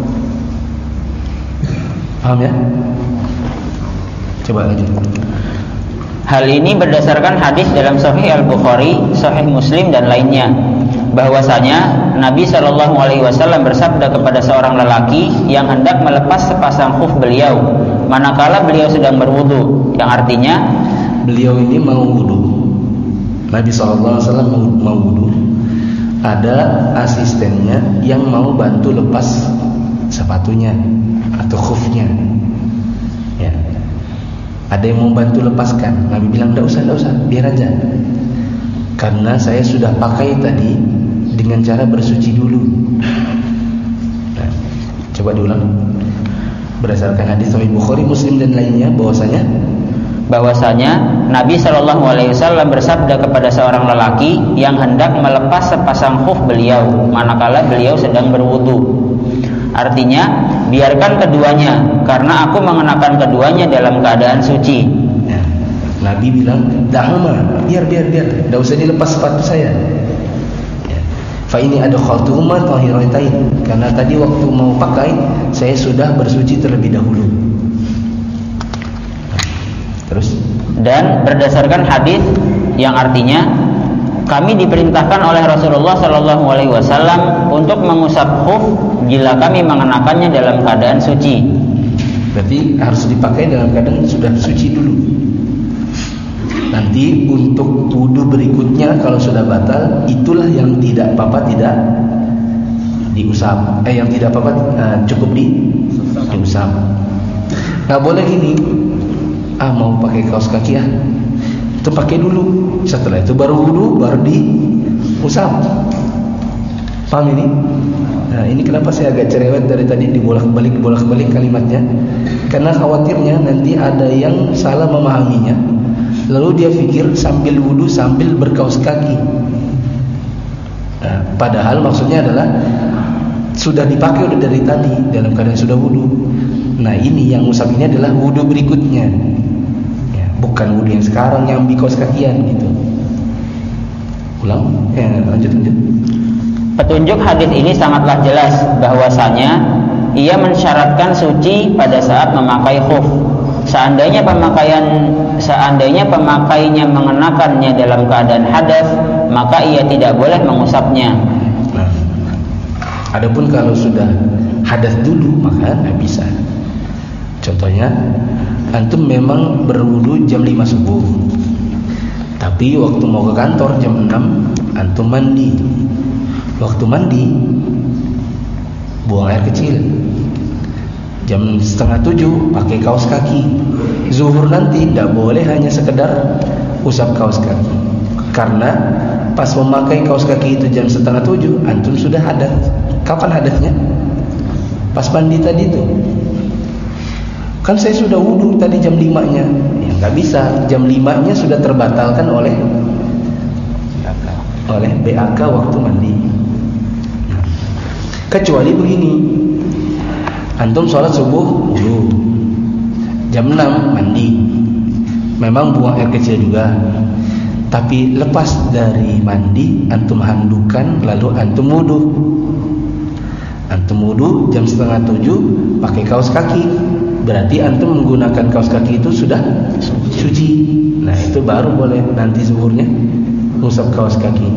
Paham ya? Coba lanjut. Hal ini berdasarkan hadis dalam Sahih Al-Bukhari, Sahih Muslim dan lainnya, bahwasanya Nabi Shallallahu Alaihi Wasallam bersabda kepada seorang lelaki yang hendak melepas sepasang khuf beliau, manakala beliau sedang berwudu, yang artinya beliau ini mau wudu. Nabi shallallahu alaihi wasallam mau, mau wudu. Ada asistennya yang mau bantu lepas sepatunya atau khufnya. Ya. Ada yang mau bantu lepaskan. Nabi bilang, "Enggak usah, enggak usah, biar aja." karena saya sudah pakai tadi dengan cara bersuci dulu. Nah, coba diulang. Berdasarkan hadis Sahih Bukhari, Muslim dan lainnya bahwasanya bahwasanya Nabi Shallallahu Alaihi Wasallam bersabda kepada seorang lelaki yang hendak melepas sepasang khuf beliau manakala beliau sedang berwudu. Artinya, biarkan keduanya karena aku mengenakan keduanya dalam keadaan suci. Nah, Nabi bilang, dahuma, biar biar biar, tidak usah dilepas sepatu saya. Fa ini ada khaltuhuma tahiratain, karena tadi waktu mau pakai saya sudah bersuci terlebih dahulu. Terus, dan berdasarkan hadis yang artinya kami diperintahkan oleh Rasulullah Shallallahu Alaihi Wasallam untuk mengusap khuf jika kami mengenakannya dalam keadaan suci. Berarti harus dipakai dalam keadaan sudah suci dulu. Nanti untuk wudu berikutnya kalau sudah batal, itulah yang tidak apa-apa tidak diusap. Eh yang tidak apa-apa uh, cukup di diusap. Nggak boleh gini. Ah mau pakai kaos kaki ah, itu pakai dulu. Setelah itu baru wudu, baru diusap. Paham ini? Nah ini kenapa saya agak cerewet dari tadi dibolak-balik bolak-balik kalimatnya? Karena khawatirnya nanti ada yang salah memahaminya. Lalu dia pikir sambil wudu sambil berkaos kaki. Nah, padahal maksudnya adalah sudah dipakai udah dari tadi dalam keadaan sudah wudu. Nah ini yang usap ini adalah wudu berikutnya, ya, bukan wudu yang sekarang yang berkaos kakian gitu. Ulang, ya, lanjut lanjut. Petunjuk hadis ini sangatlah jelas bahwasanya ia mensyaratkan suci pada saat memakai khuf. Seandainya pemakaian seandainya pemakainya mengenakannya dalam keadaan hadas, maka ia tidak boleh mengusapnya. Nah, adapun kalau sudah hadas dulu maka tidak bisa. Contohnya, antum memang berwudu jam lima subuh, tapi waktu mau ke kantor jam enam antum mandi. Waktu mandi buang air kecil. Jam setengah tujuh pakai kaos kaki. Zuhur nanti tidak boleh hanya sekedar usap kaos kaki, karena pas memakai kaos kaki itu jam setengah tujuh antum sudah hadas. Kapan hadasnya? Pas mandi tadi itu. Kan saya sudah wudu tadi jam lima nya. Ya nggak bisa, jam lima nya sudah terbatalkan oleh oleh B A K waktu mandi. Kecuali begini, antum sholat subuh wudu, jam enam mandi, memang buang air kecil juga, tapi lepas dari mandi antum handukan lalu antum wudu. Antum wudu jam setengah tujuh pakai kaos kaki, berarti antum menggunakan kaos kaki itu sudah suci. Nah itu baru boleh nanti zuhurnya ngusap kaos kaki.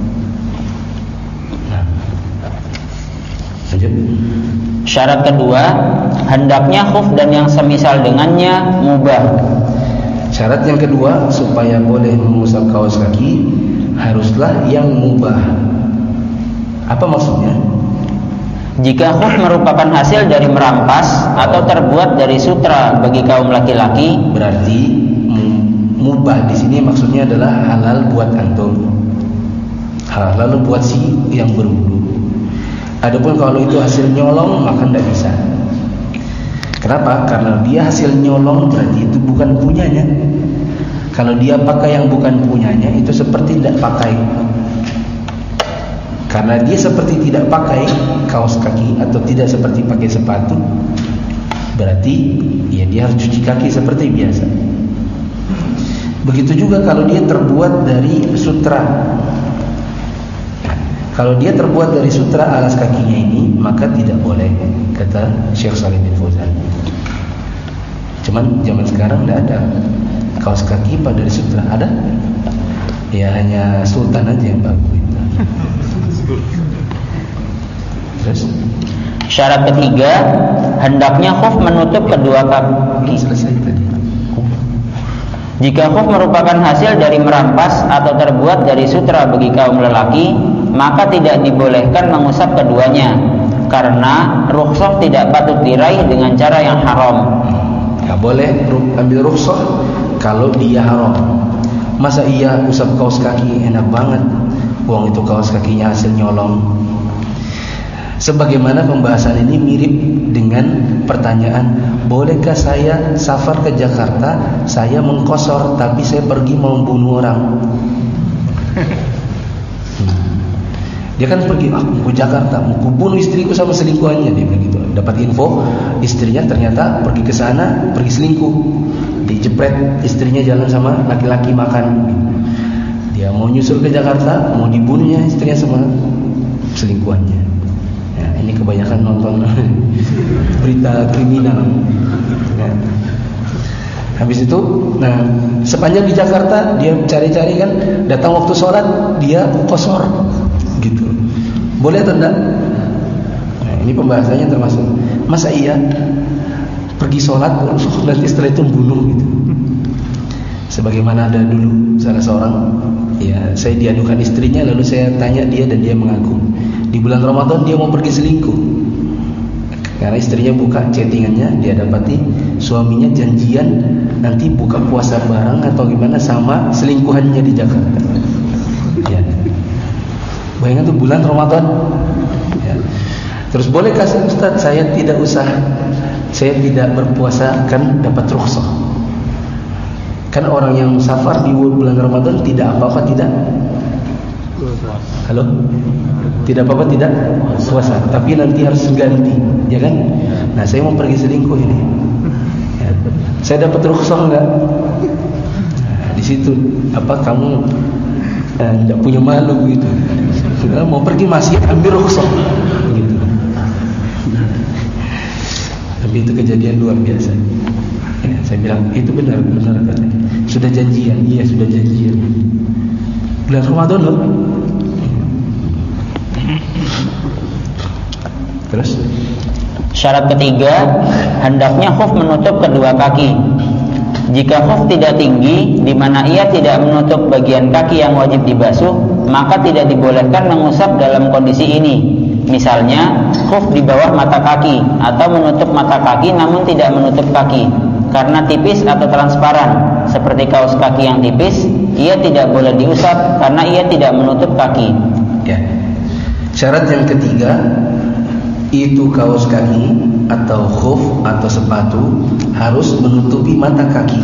Nah, lanjut. Syarat kedua, hendaknya khuf dan yang semisal dengannya mubah. Syarat yang kedua supaya boleh mengusap kaos kaki haruslah yang mubah. Apa maksudnya? Jika khuf merupakan hasil dari merampas atau terbuat dari sutra bagi kaum laki-laki, berarti mubah di sini maksudnya adalah halal buat antum, halal buat si yang berwudu. Adapun kalau itu hasil nyolong maka tidak bisa. Kenapa? Karena dia hasil nyolong berarti itu bukan punyanya. Kalau dia pakai yang bukan punyanya itu seperti tidak pakai. Karena dia seperti tidak pakai kaos kaki atau tidak seperti pakai sepatu, berarti ya dia harus cuci kaki seperti biasa. Begitu juga kalau dia terbuat dari sutra. Kalau dia terbuat dari sutra alas kakinya ini, maka tidak boleh, kata Syekh Shalih bin Fauzan. Cuman zaman sekarang tidak ada kaos kaki pada dari sutra. Ada? Ya hanya sultan aja yang bagus itu. Terus syarat ketiga, hendaknya khuf menutup kedua kaki. Selesai tadi. Jika khuf merupakan hasil dari merampas atau terbuat dari sutra bagi kaum lelaki, maka tidak dibolehkan mengusap keduanya, karena rukhsah tidak patut diraih dengan cara yang haram. Tidak boleh ambil rukhsah kalau dia haram. Masa iya usap kaos kaki enak banget, uang itu kaos kakinya hasil nyolong. Sebagaimana pembahasan ini mirip dengan pertanyaan, bolehkah saya safar ke Jakarta, saya mengkosor tapi saya pergi mau membunuh orang. Dia kan pergi, ah, mau ke Jakarta, mau kubunuh istriku sama selingkuhannya, dia begitu. Dapat info, istrinya ternyata pergi ke sana, pergi selingkuh, dijepret istrinya jalan sama laki-laki makan. Dia mau nyusul ke Jakarta, mau dibunuhnya istrinya sama selingkuhannya. Ya, ini kebanyakan nonton berita kriminal. Ya. Habis itu, nah sepanjang di Jakarta dia cari-cari kan, datang waktu sholat dia kosor. Gitu. Boleh atau enggak? Nah, ini pembahasannya termasuk. Masa iya pergi sholat nanti setelah itu bunuh gitu. Sebagaimana ada dulu salah seorang, ya saya diadukan istrinya, lalu saya tanya dia dan dia mengaku di bulan Ramadan dia mau pergi selingkuh. Karena istrinya buka chattingannya, dia dapati suaminya janjian nanti buka puasa bareng atau gimana sama selingkuhannya di Jakarta. Ya. Bayangkan tuh bulan Ramadan. Ya. Terus bolehkah Ustaz saya tidak usah, saya tidak berpuasa kan dapat rukhsah? Kan orang yang safar di bulan Ramadan tidak apa-apa tidak? Halo? Tidak apa-apa tidak puasa, tapi nanti harus ganti, ya kan? Nah saya mau pergi selingkuh ini. Ya. Saya dapat rukhsah enggak? Nah, di situ apa kamu tidak punya malu gitu. Sudah mau pergi masjid ambil rukhsah gitu. Tapi itu kejadian luar biasa. Ya, saya bilang itu benar benar katanya. Sudah janjian, iya sudah janjian. Bulan Ramadan loh. Terus syarat ketiga, hendaknya khuf menutup kedua kaki. Jika khuf tidak tinggi, di mana ia tidak menutup bagian kaki yang wajib dibasuh, maka tidak dibolehkan mengusap dalam kondisi ini. Misalnya, khuf di bawah mata kaki atau menutup mata kaki namun tidak menutup kaki. Karena tipis atau transparan, seperti kaos kaki yang tipis, ia tidak boleh diusap karena ia tidak menutup kaki. Ya. Syarat yang ketiga, itu kaos kaki atau khuf atau sepatu harus menutupi mata kaki.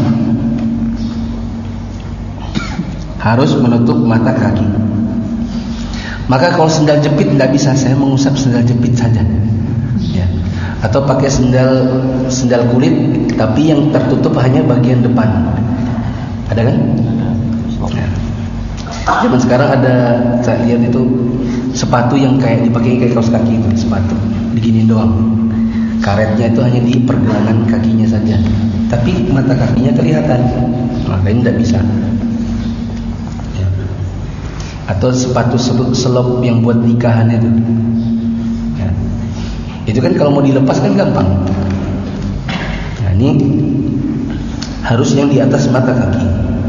Harus menutup mata kaki. Maka kalau sendal jepit tidak bisa, saya mengusap sendal jepit saja. Ya. Atau pakai sendal sendal kulit, tapi yang tertutup hanya bagian depan. Ada kan? Ya. Zaman sekarang ada, saya lihat itu sepatu yang kayak dipakai kayak kaos kaki itu, sepatu diginiin doang. Karetnya itu hanya di pergelangan kakinya saja, tapi mata kakinya kelihatan. Maka ini tidak bisa. Ya. Atau sepatu selop yang buat nikahan itu. Ya. Itu kan kalau mau dilepas kan gampang. Nah ini harus yang di atas mata kaki.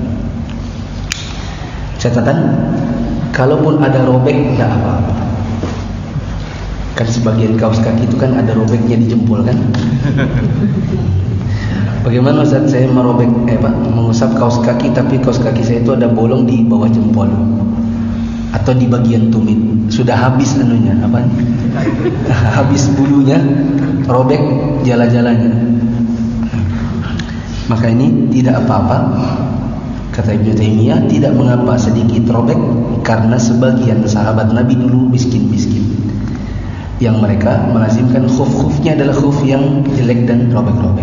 Catatan, kalaupun ada robek tidak apa-apa. Kan sebagian kaos kaki itu kan ada robeknya di jempol kan. Bagaimana Ustaz saya merobek eh Pak, mengusap kaos kaki tapi kaos kaki saya itu ada bolong di bawah jempol atau di bagian tumit. Sudah habis anunya apa? Habis bulunya, robek jala-jalanya. Maka ini tidak apa-apa. Kata Ibnu Taimiyah, tidak mengapa sedikit robek karena sebagian sahabat Nabi dulu miskin-miskin yang mereka melazimkan khuf-khufnya adalah khuf yang jelek dan robek-robek.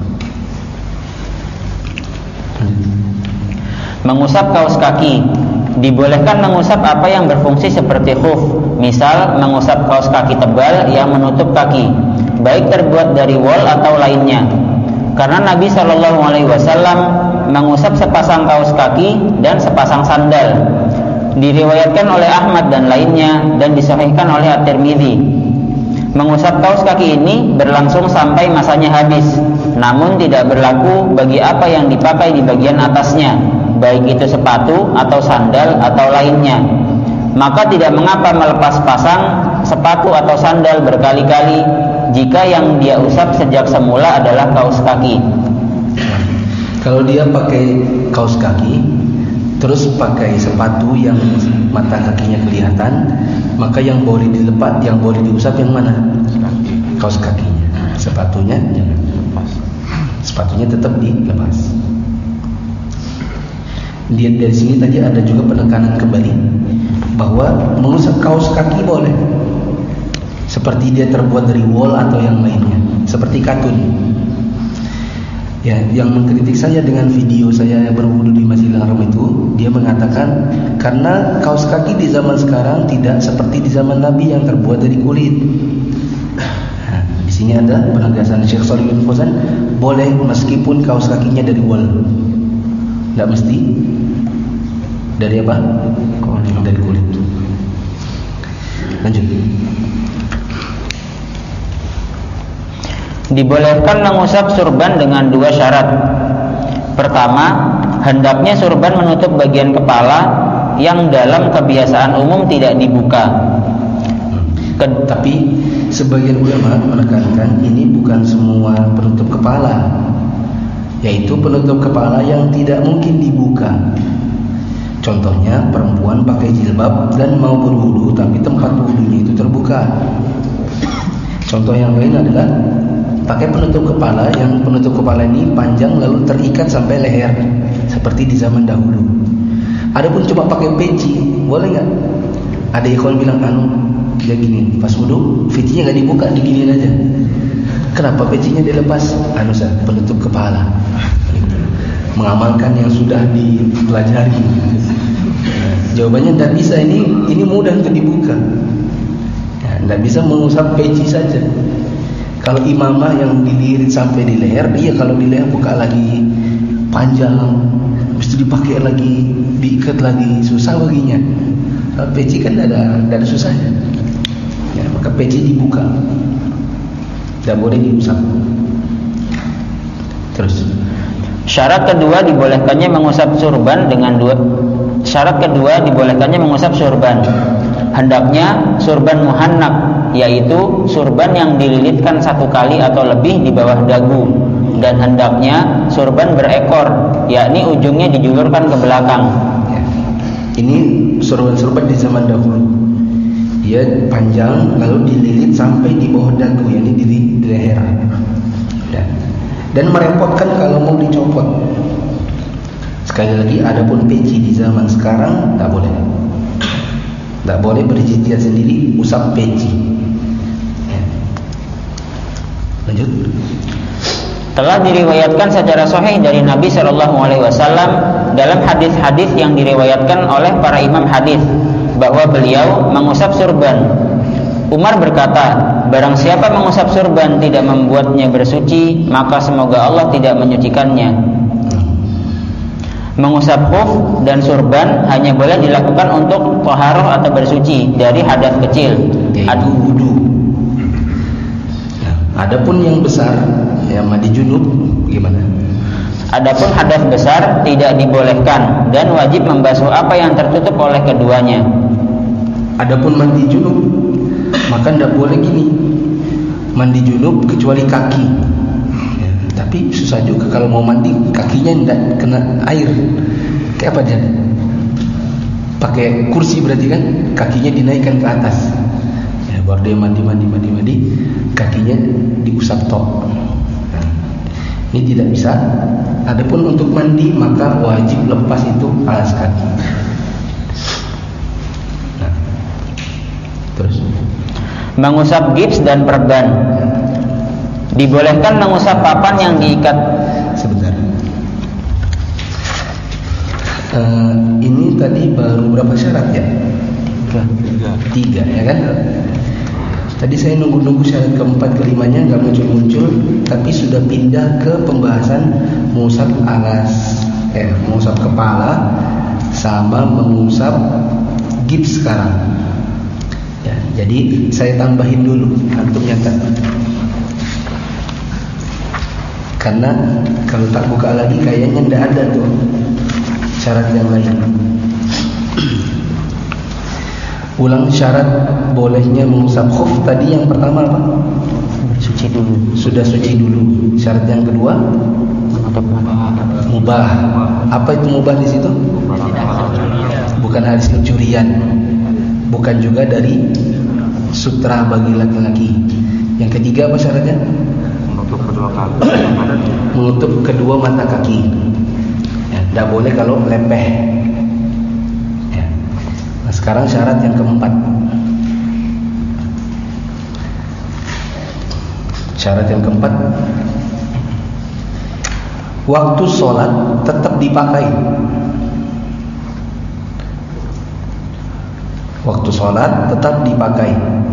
Mengusap kaos kaki. Dibolehkan mengusap apa yang berfungsi seperti khuf. Misal mengusap kaos kaki tebal yang menutup kaki, baik terbuat dari wol atau lainnya. Karena Nabi shallallahu alaihi wasallam mengusap sepasang kaos kaki dan sepasang sandal. Diriwayatkan oleh Ahmad dan lainnya dan disahihkan oleh At-Tirmidzi. Mengusap kaos kaki ini berlangsung sampai masanya habis, namun tidak berlaku bagi apa yang dipakai di bagian atasnya, baik itu sepatu atau sandal atau lainnya. Maka tidak mengapa melepas pasang sepatu atau sandal berkali-kali jika yang dia usap sejak semula adalah kaos kaki. Kalau dia pakai kaos kaki terus pakai sepatu yang mata kakinya kelihatan, maka yang boleh dilepas, yang boleh diusap yang mana? Kaos kakinya. Sepatunya jangan lepas. Sepatunya tetap dilepas. Dia dari sini tadi ada juga penekanan kembali bahwa mengusap kaos kaki boleh, seperti dia terbuat dari wool atau yang lainnya, seperti katun. Ya, yang mengkritik saya dengan video saya berwudu di Masjidil Haram itu, dia mengatakan karena kaos kaki di zaman sekarang tidak seperti di zaman Nabi yang terbuat dari kulit. Nah, di sini ada penegasan Syekh Shalih Al-Fauzan, boleh meskipun kaos kakinya dari wool, tidak mesti dari apa? Dari kulit. Lanjut. Dibolehkan mengusap surban dengan dua syarat. Pertama, hendaknya surban menutup bagian kepala yang dalam kebiasaan umum tidak dibuka. Ken- Tapi sebagian ulama menekankan ini bukan semua penutup kepala, yaitu penutup kepala yang tidak mungkin dibuka. Contohnya perempuan pakai jilbab dan mau berwudu tapi tempat wudunya itu terbuka. Contoh yang lain adalah pakai penutup kepala yang penutup kepala ini panjang lalu terikat sampai leher seperti di zaman dahulu. Adapun cuma pakai peci, boleh nggak? Ada ikhwan bilang anu dia gini, pas wudu pecinya nggak dibuka, diginiin aja. Kenapa pecinya dilepas? Anu sah, penutup kepala. Mengamalkan yang sudah dipelajari. Nah, jawabannya tidak bisa, ini ini mudah untuk dibuka. Tidak nah, bisa mengusap peci saja. Kalau imamah yang dilirit sampai di leher, iya kalau di leher buka lagi panjang, habis itu dipakai lagi, diikat lagi, susah baginya. Kalau peci kan tidak ada, tidak ada susahnya. Ya, maka peci dibuka, tidak boleh diusap. Terus. Syarat kedua dibolehkannya mengusap surban dengan dua. Syarat kedua dibolehkannya mengusap surban. Hendaknya surban muhannab, yaitu surban yang dililitkan satu kali atau lebih di bawah dagu, dan hendaknya surban berekor, yakni ujungnya dijulurkan ke belakang. Ya. Ini surban-surban di zaman dahulu, dia panjang lalu dililit sampai di bawah dagu, yakni di, di leher. Dan, dan merepotkan kalau mau dicopot. Sekali lagi, adapun peci di zaman sekarang tak boleh. Tak boleh berijtihad sendiri usap peci. Ya. Lanjut. Telah diriwayatkan secara sahih dari Nabi Shallallahu Alaihi Wasallam dalam hadis-hadis yang diriwayatkan oleh para imam hadis bahwa beliau mengusap surban. Umar berkata, barang siapa mengusap surban tidak membuatnya bersuci, maka semoga Allah tidak menyucikannya. Mengusap khuf dan surban hanya boleh dilakukan untuk taharah atau bersuci dari hadas kecil, yaitu wudu. Nah, adapun yang besar, yang mandi junub, gimana? Adapun hadas besar tidak dibolehkan dan wajib membasuh apa yang tertutup oleh keduanya. Adapun mandi junub, maka tidak boleh gini, mandi junub kecuali kaki. Tapi susah juga kalau mau mandi kakinya tidak kena air. Kayak apa dia? Pakai kursi berarti kan? Kakinya dinaikkan ke atas. Ya, baru dia mandi mandi mandi mandi, kakinya diusap tok. Nah, ini tidak bisa. Adapun untuk mandi maka wajib lepas itu alas kaki. Nah, terus mengusap gips dan perban. Dibolehkan mengusap papan yang diikat. Sebentar. Uh, ini tadi baru berapa syarat ya? Tiga. Tiga ya kan? Tadi saya nunggu-nunggu syarat keempat kelimanya nggak muncul-muncul, tapi sudah pindah ke pembahasan mengusap alas, eh mengusap kepala sama mengusap gips sekarang. Ya, jadi saya tambahin dulu antum nyatat. Karena kalau tak buka lagi kayaknya tidak ada tuh syarat yang lain. Ulang syarat bolehnya mengusap khuf tadi yang pertama apa? Suci dulu. Sudah suci dulu. Syarat yang kedua Mubah. Apa itu mubah di situ? Bukan hasil curian, bukan juga dari sutra bagi laki-laki. Yang ketiga apa syaratnya? Menutup kedua kaki. Menutup kedua mata kaki. Ya, tidak boleh kalau lepeh. Ya. Nah, sekarang syarat yang keempat. Syarat yang keempat, waktu sholat tetap dipakai. Waktu sholat tetap dipakai.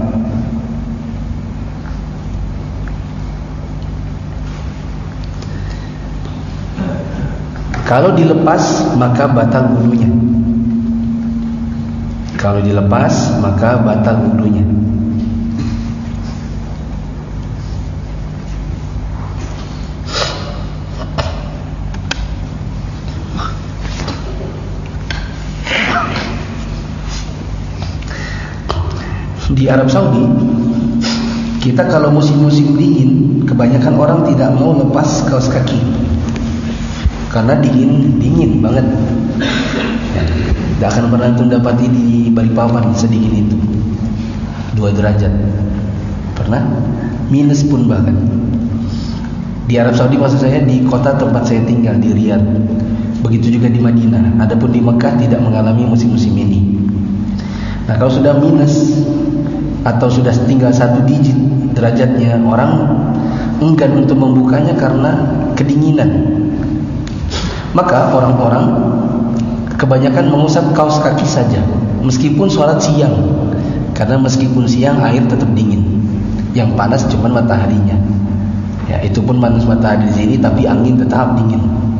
Kalau dilepas maka batal wudunya. Kalau dilepas maka batal wudunya. Di Arab Saudi, kita kalau musim-musim dingin, kebanyakan orang tidak mau lepas kaos kaki karena dingin, dingin banget. Ya, tidak akan pernah tuh dapati di Balikpapan sedingin itu, dua derajat. Pernah? Minus pun bahkan. Di Arab Saudi maksud saya di kota tempat saya tinggal di Riyadh. Begitu juga di Madinah. Adapun di Mekah tidak mengalami musim-musim ini. Nah, kalau sudah minus atau sudah tinggal satu digit derajatnya, orang enggan untuk membukanya karena kedinginan. Maka orang-orang kebanyakan mengusap kaos kaki saja, meskipun sholat siang, karena meskipun siang air tetap dingin. Yang panas cuma mataharinya. Ya, itu pun panas matahari di sini, tapi angin tetap dingin.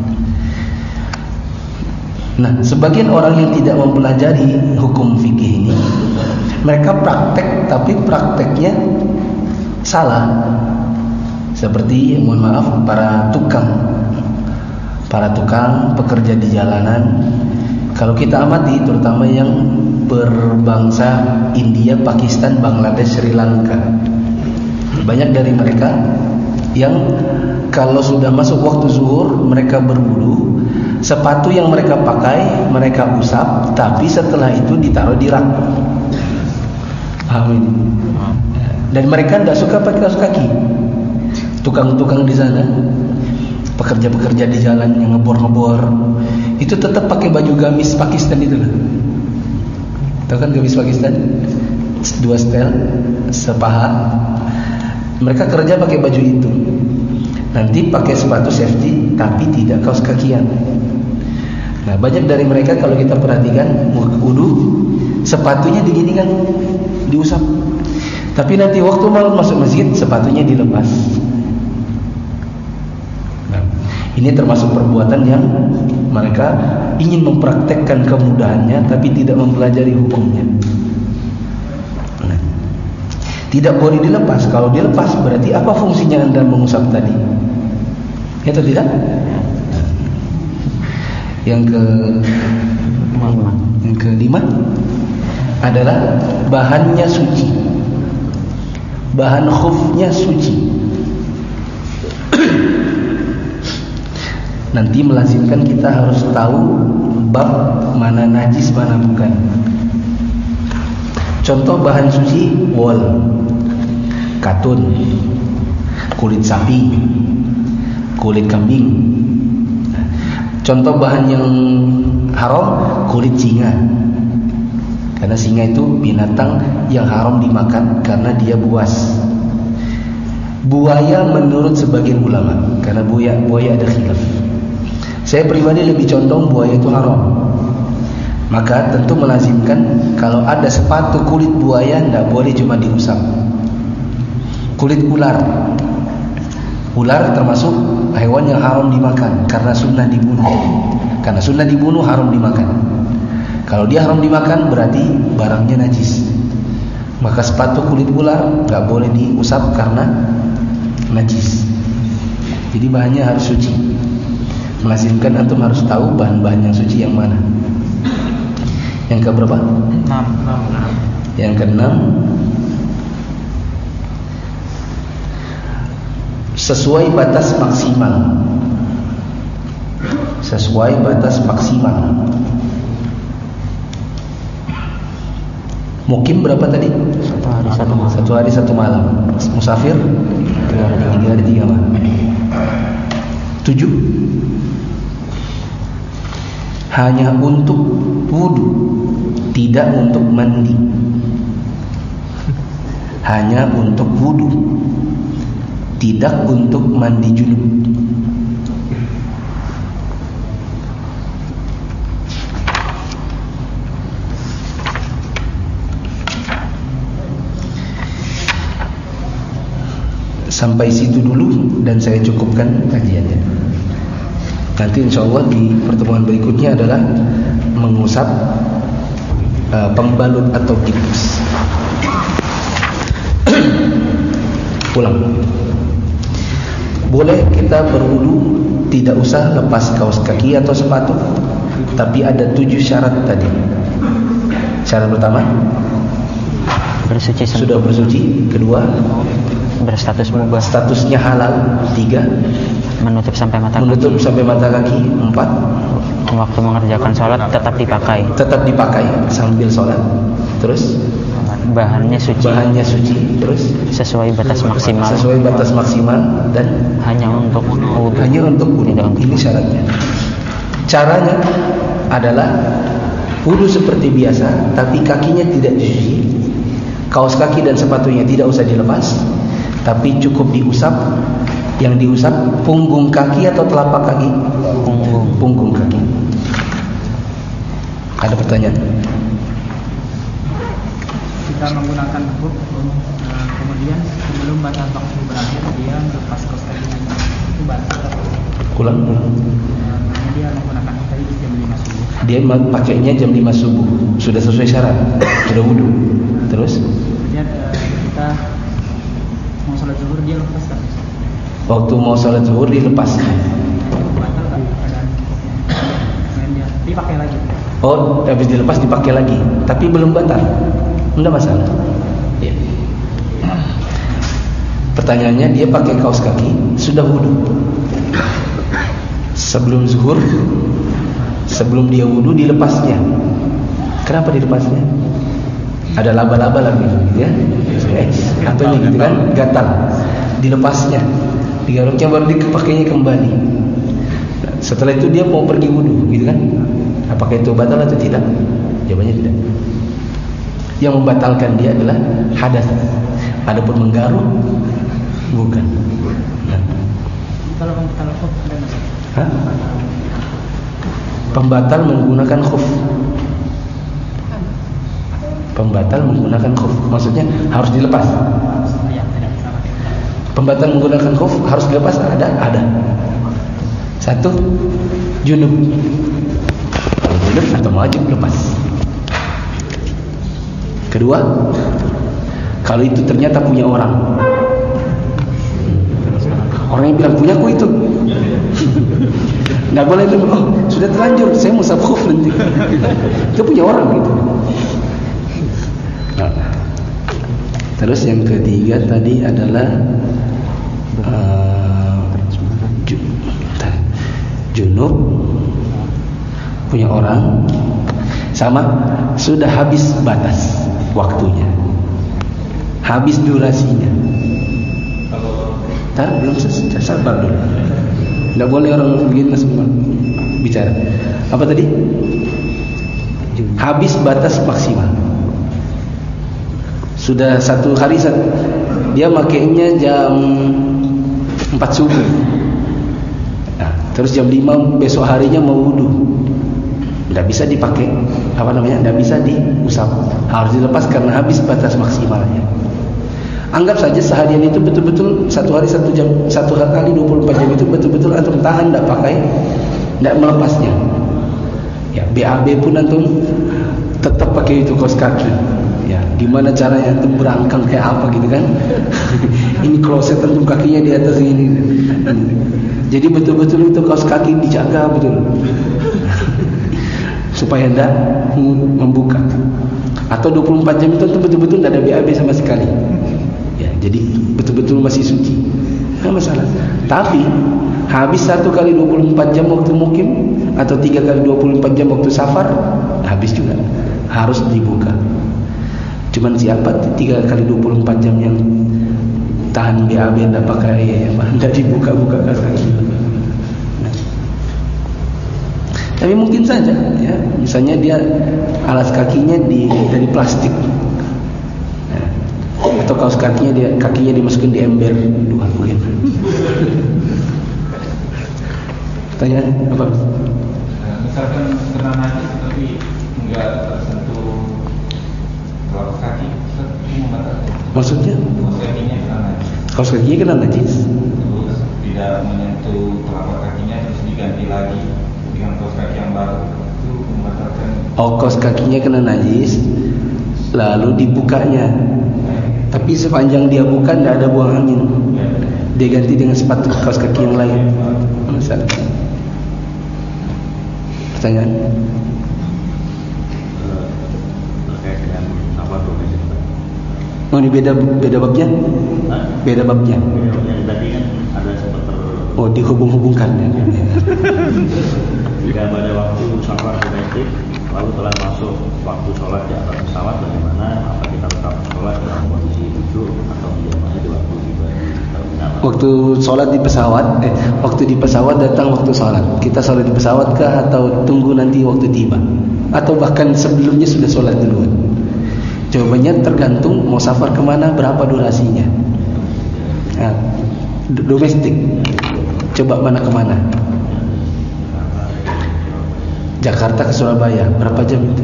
Nah, sebagian orang yang tidak mempelajari hukum fikih ini, mereka praktek, tapi prakteknya salah. Seperti, mohon maaf, para tukang, para tukang pekerja di jalanan. Kalau kita amati, terutama yang berbangsa India, Pakistan, Bangladesh, Sri Lanka, banyak dari mereka yang kalau sudah masuk waktu zuhur mereka berwudu, sepatu yang mereka pakai mereka usap, tapi setelah itu ditaruh di rak. Paham ini? Dan mereka tidak suka pakai kaos kaki. Tukang-tukang di sana, pekerja-pekerja di jalan yang ngebor-ngebor, itu tetap pakai baju gamis Pakistan itu lah. Tahu kan gamis Pakistan? Dua setel, sepaha. Mereka kerja pakai baju itu. Nanti pakai sepatu safety, tapi tidak kaos kakian. Nah, banyak dari mereka kalau kita perhatikan wudu, sepatunya diginikan, diusap. Tapi nanti waktu malam masuk masjid, sepatunya dilepas. Nah, ini termasuk perbuatan yang mereka ingin mempraktekkan kemudahannya, tapi tidak mempelajari hukumnya. Nah, tidak boleh dilepas. Kalau dilepas berarti apa fungsinya Anda mengusap tadi? Ya atau tidak? Yang ke yang kelima adalah bahannya suci. Bahan khufnya suci. Nanti melazimkan kita harus tahu bab mana najis mana bukan. Contoh bahan suci, wol, katun, kulit sapi, kulit kambing. Contoh bahan yang haram, kulit singa. Karena singa itu binatang yang haram dimakan karena dia buas. Buaya menurut sebagian ulama, karena buaya buaya ada khilaf. Saya pribadi lebih condong buaya itu haram. Maka tentu melazimkan kalau ada sepatu kulit buaya tidak boleh cuma diusap. Kulit ular, ular termasuk hewan yang haram dimakan karena sunnah dibunuh. Karena sunnah dibunuh haram dimakan. Kalau dia haram dimakan berarti barangnya najis. Maka sepatu kulit ular nggak boleh diusap karena najis. Jadi bahannya harus suci. Melazimkan antum harus tahu bahan-bahan yang suci yang mana. Yang keberapa? enam. Yang keenam, sesuai batas maksimal. sesuai batas maksimal. Mukim berapa tadi? Satu hari satu malam. Satu hari satu malam. Musafir Tiga hari tiga tiga hari tiga malam. Tujuh. Hanya untuk wudu, tidak untuk mandi. Hanya untuk wudu, tidak untuk mandi junub. Sampai situ dulu dan saya cukupkan kajiannya. Nanti insya Allah di pertemuan berikutnya adalah mengusap uh, pembalut atau gips. Pulang. Boleh kita berwudu tidak usah lepas kaos kaki atau sepatu, tapi ada tujuh syarat tadi. Syarat pertama, bersuci sudah bersuci. Kedua, berstatus mubah. Statusnya halal. Tiga, menutup sampai mata menutup kaki. sampai mata kaki. Empat, waktu mengerjakan sholat tetap dipakai. Tetap dipakai sambil sholat. Terus, bahannya suci. Bahannya suci. Terus, sesuai batas maksimal. Sesuai batas maksimal dan hanya untuk wudu. Hanya untuk wudu. Ini syaratnya. Caranya adalah wudu seperti biasa, tapi kakinya tidak dicuci. Kaos kaki dan sepatunya tidak usah dilepas, tapi cukup diusap. Yang diusap punggung kaki atau telapak kaki? Punggung. Punggung kaki. Ada pertanyaan? Kita menggunakan hub, uh, kemudian sebelum batas waktu berakhir dia melepas kaos kaki itu batal. Ulang. Uh, dia menggunakan tadi jam lima subuh. Dia pakainya jam lima subuh. Sudah sesuai syarat. Sudah wudu. Terus? Kemudian uh, kita mau sholat zuhur dia lepas kan? Waktu mau sholat zuhur dilepas. Batal kan? Kemudian dia dipakai lagi. Oh, habis dilepas dipakai lagi, tapi belum batal. Enggak masalah. Ya. Pertanyaannya, dia pakai kaos kaki, sudah wudu. Sebelum zuhur, sebelum dia wudu dilepasnya. Kenapa dilepasnya? Ada laba-laba lagi, ya? Eh, atau gitu kan, gatal. Dilepasnya, digaruknya baru dipakainya kembali. Setelah itu dia mau pergi wudu, gitu kan? Apakah itu batal atau tidak? Jawabannya tidak. Yang membatalkan dia adalah hadas. Adapun menggaruk bukan. Nah. Kalau kalau khuf ada masalah. Hah? Pembatal menggunakan khuf. Pembatal menggunakan khuf. Maksudnya harus dilepas. Ya, tidak masalah. Pembatal menggunakan khuf harus dilepas, ada? Ada. Satu, junub. Kalau junub atau wajib lepas. Kedua, kalau itu ternyata punya orang, orang yang bilang punya aku itu, nggak boleh itu. Oh, sudah terlanjur, saya mau sabkhuf nanti. Itu punya orang gitu. Nah, terus yang ketiga tadi adalah uh, junub, punya orang, sama sudah habis batas waktunya, habis durasinya. Tar belum selesai, sabar dulu. Tidak boleh orang begini semua bicara. Apa tadi? Habis batas maksimal. Sudah satu hari dia makainya jam empat subuh. Nah, terus jam lima besok harinya mau wudu. Tidak bisa dipakai, apa namanya? Tidak bisa diusap, harus dilepas karena habis batas maksimalnya. Anggap saja seharian itu betul-betul satu hari satu jam, satu kali dua puluh empat jam itu betul-betul antum tahan, tidak pakai, tidak melepasnya. Ya, B A B pun antum tetap pakai itu kaos kaki. Ya, gimana caranya antum berangkang kayak apa gitu kan? Ini kloset antum kakinya di atas ini. Jadi betul-betul itu kaos kaki dijaga betul. Supaya tidak membuka. Atau dua puluh empat jam itu betul-betul tidak ada B A B sama sekali. Ya, jadi betul-betul masih suci. Tidak masalah. Tapi Habis satu kali dua puluh empat jam waktu mukim atau tiga kali dua puluh empat jam waktu safar, habis juga. Harus dibuka. Cuman siapa tiga kali dua puluh empat jam yang tahan B A B tidak pakai apa, tidak dibuka-buka kaki. Nah. Tapi mungkin saja, ya, misalnya dia alas kakinya di dari plastik, nah, atau kaos kakinya dia kakinya dimasukin di ember, dua mungkin. Pertanyaan apa? Nah, misalkan kena najis tapi enggak tersentuh telapak kaki, itu membatalkan. Maksudnya? Kaos kakinya kena najis. Kaos kakinya kena najis. Terus tidak menyentuh telapak kakinya, terus diganti lagi dengan kaos kaki yang baru, itu membatalkan. Oh, kaos kakinya kena najis, lalu dibukanya. Tapi sepanjang dia buka tidak ada buang angin. Dia ganti dengan sepatu kaos kaki yang lain. Misalnya. Pertanyaan? Terkait dengan apa domestik? Oh, ini beda beda babnya? Hah? Beda babnya. Yang tadi kan ada sempat ter. Oh, dihubung-hubungkan ya. Jika pada waktu safar domestik lalu telah masuk waktu sholat di atas pesawat, bagaimana? Apa kita tetap sholat dalam kondisi duduk atau menjamaknya di waktu tiba di terminal? Waktu sholat di pesawat, eh, waktu di pesawat datang waktu sholat. Kita sholat di pesawat kah atau tunggu nanti waktu tiba? Atau bahkan sebelumnya sudah sholat duluan? Jawabannya tergantung mau safar kemana, berapa durasinya. Nah, domestik, coba mana kemana? Jakarta ke Surabaya, berapa jam itu?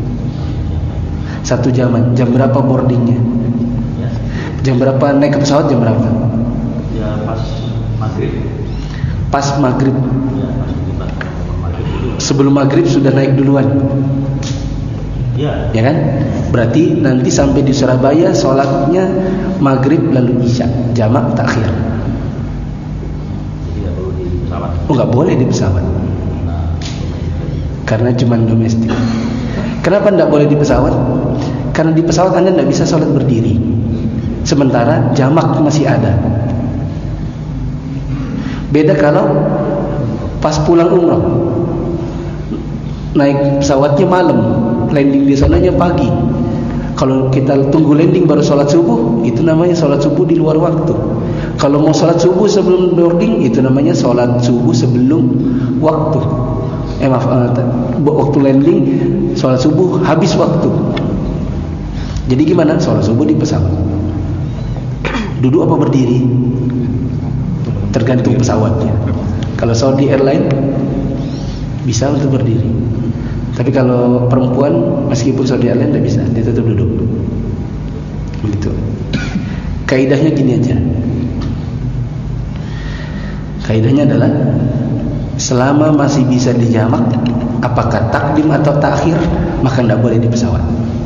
Satu jaman. Jam berapa boardingnya? Jam berapa naik ke pesawat? Jam berapa? Ya pas maghrib. Pas maghrib. Ya pas kita maghrib dulu. Sebelum maghrib sudah naik duluan. Ya. Ya kan? Berarti nanti sampai di Surabaya sholatnya maghrib lalu isya, jamak takhir. Jadi tidak perlu di pesawat. Oh, nggak boleh di pesawat. Karena cuma domestik. Kenapa tidak boleh di pesawat? Karena di pesawat Anda tidak bisa sholat berdiri. Sementara jamak masih ada. Beda kalau pas pulang umroh, naik pesawatnya malam, landing di sananya pagi. Kalau kita tunggu landing baru sholat subuh, itu namanya sholat subuh di luar waktu. Kalau mau sholat subuh sebelum boarding, itu namanya sholat subuh sebelum waktu. Eh maaf, uh, waktu landing sholat subuh habis waktu. Jadi gimana? Sholat subuh di pesawat. Duduk apa berdiri? Tergantung pesawatnya. Kalau Saudi Airline bisa untuk berdiri. Tapi kalau perempuan meskipun Saudi Airline tidak bisa, dia tetap duduk. Begitu. Kaidahnya gini aja. Kaidahnya adalah selama masih bisa dijamak, apakah takdim atau takhir, maka tidak boleh di pesawat.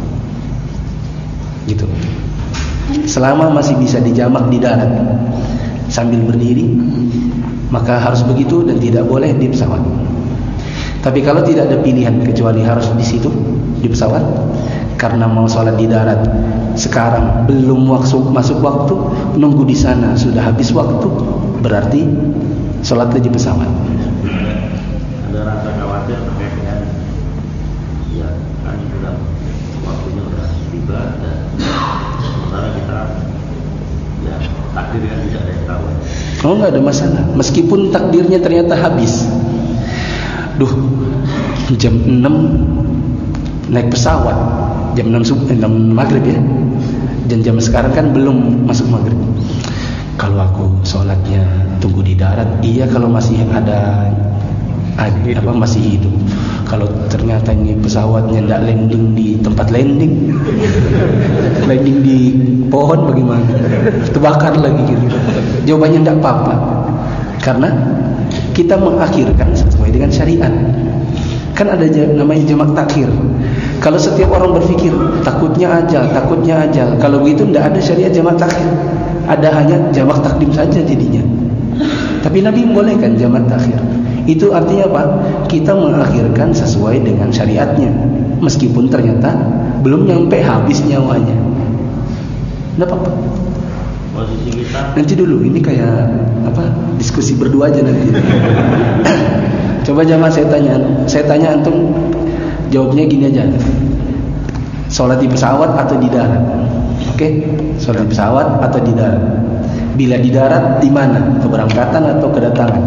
Gitu. Selama masih bisa dijamak di darat sambil berdiri, maka harus begitu dan tidak boleh di pesawat. Tapi kalau tidak ada pilihan kecuali harus di situ di pesawat, karena mau sholat di darat sekarang belum masuk masuk waktu, nunggu di sana sudah habis waktu, berarti sholatnya di pesawat. Ada rasa khawatir terkait dengan ya kan sudah waktunya sudah tiba dan sementara kita ya takdir kan tidak ada yang tahu. Oh, nggak ada masalah. Meskipun takdirnya ternyata habis. Duh, jam enam naik pesawat, jam enam subuh, enam maghrib ya. Dan jam sekarang kan belum masuk maghrib. Kalau aku sholatnya tunggu di darat, iya kalau masih ada, ada apa masih hidup. Kalau ternyata ini pesawatnya tidak landing di tempat landing, landing di pohon bagaimana? Terbakar lagi gitu. Jawabannya tidak apa-apa, karena kita mengakhirkan sesuai dengan syariat. Kan ada namanya jamak takhir. Kalau setiap orang berpikir takutnya ajal, takutnya ajal, kalau begitu tidak ada syariat jamak takhir. Ada hanya jamak takdim saja jadinya. Tapi Nabi membolehkan jamak takhir. Itu artinya apa? Kita mengakhirkan sesuai dengan syariatnya, meskipun ternyata belum nyampe habis nyawanya. Tidak apa-apa. posisi kita. Nanti dulu, ini kayak apa? Diskusi berdua aja nanti. Coba jamaah saya tanya, saya tanya antum jawabnya gini aja. Sholat di pesawat atau di darat? Oke, okay? Sholat di pesawat atau di darat? Bila di darat di mana? Keberangkatan atau kedatangan?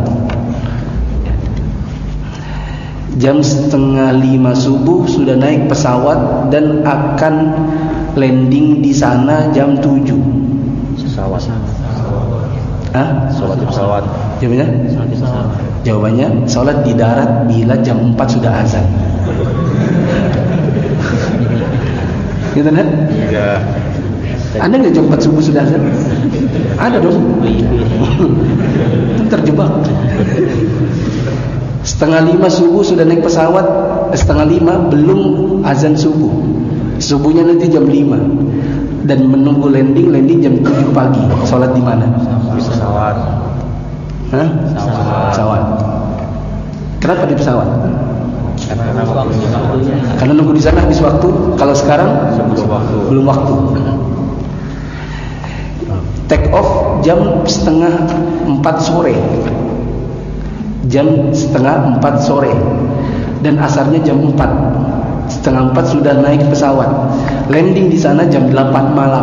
Jam setengah lima subuh sudah naik pesawat dan akan landing di sana jam tujuh. Pesawat. Hah? Sholat di pesawat. Jawabannya? Sholat di pesawat. Jawabannya sholat di darat bila jam empat sudah azan. Gitu kan? Iya. Ada nggak jam empat subuh sudah azan? Ada dong. Terjebak. Setengah lima subuh sudah naik pesawat, setengah lima belum azan subuh. Subuhnya nanti jam lima dan menunggu landing landing jam tujuh pagi. Sholat di mana? Di pesawat. Hah? Pesawat. Kenapa di pesawat? Karena waktunya. Karena nunggu di sana habis waktu. Kalau sekarang Sebelum waktu. belum waktu. Take off jam setengah empat sore. Jam setengah empat sore dan asarnya jam empat. Setengah empat sudah naik pesawat. Landing di sana jam delapan malam.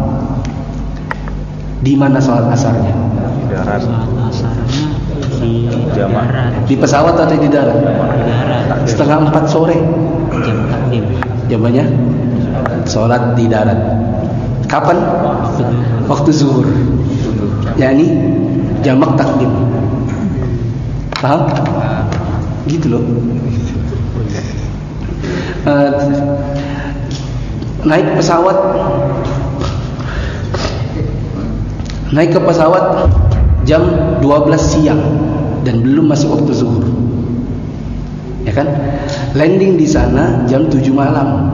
Di mana sholat asarnya? Di darat. Asarnya di Jamak. darat. Di pesawat atau di darat? Di darat. Setengah empat sore. Jam takdim. Jawabannya sholat di darat. Kapan? Waktu zuhur. yakni jamak takdim. Paham? Gitu loh. Uh, naik pesawat, naik ke pesawat jam dua belas siang dan belum masuk waktu zuhur, ya kan? Landing di sana jam tujuh malam.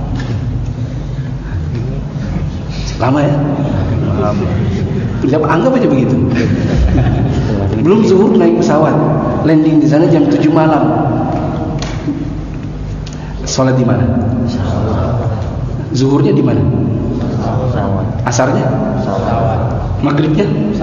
Lama ya? Lama. Anggap aja begitu. Belum zuhur naik pesawat, landing di sana jam tujuh malam. Sholat di mana? Zuhurnya di mana? Asarnya? Maghribnya?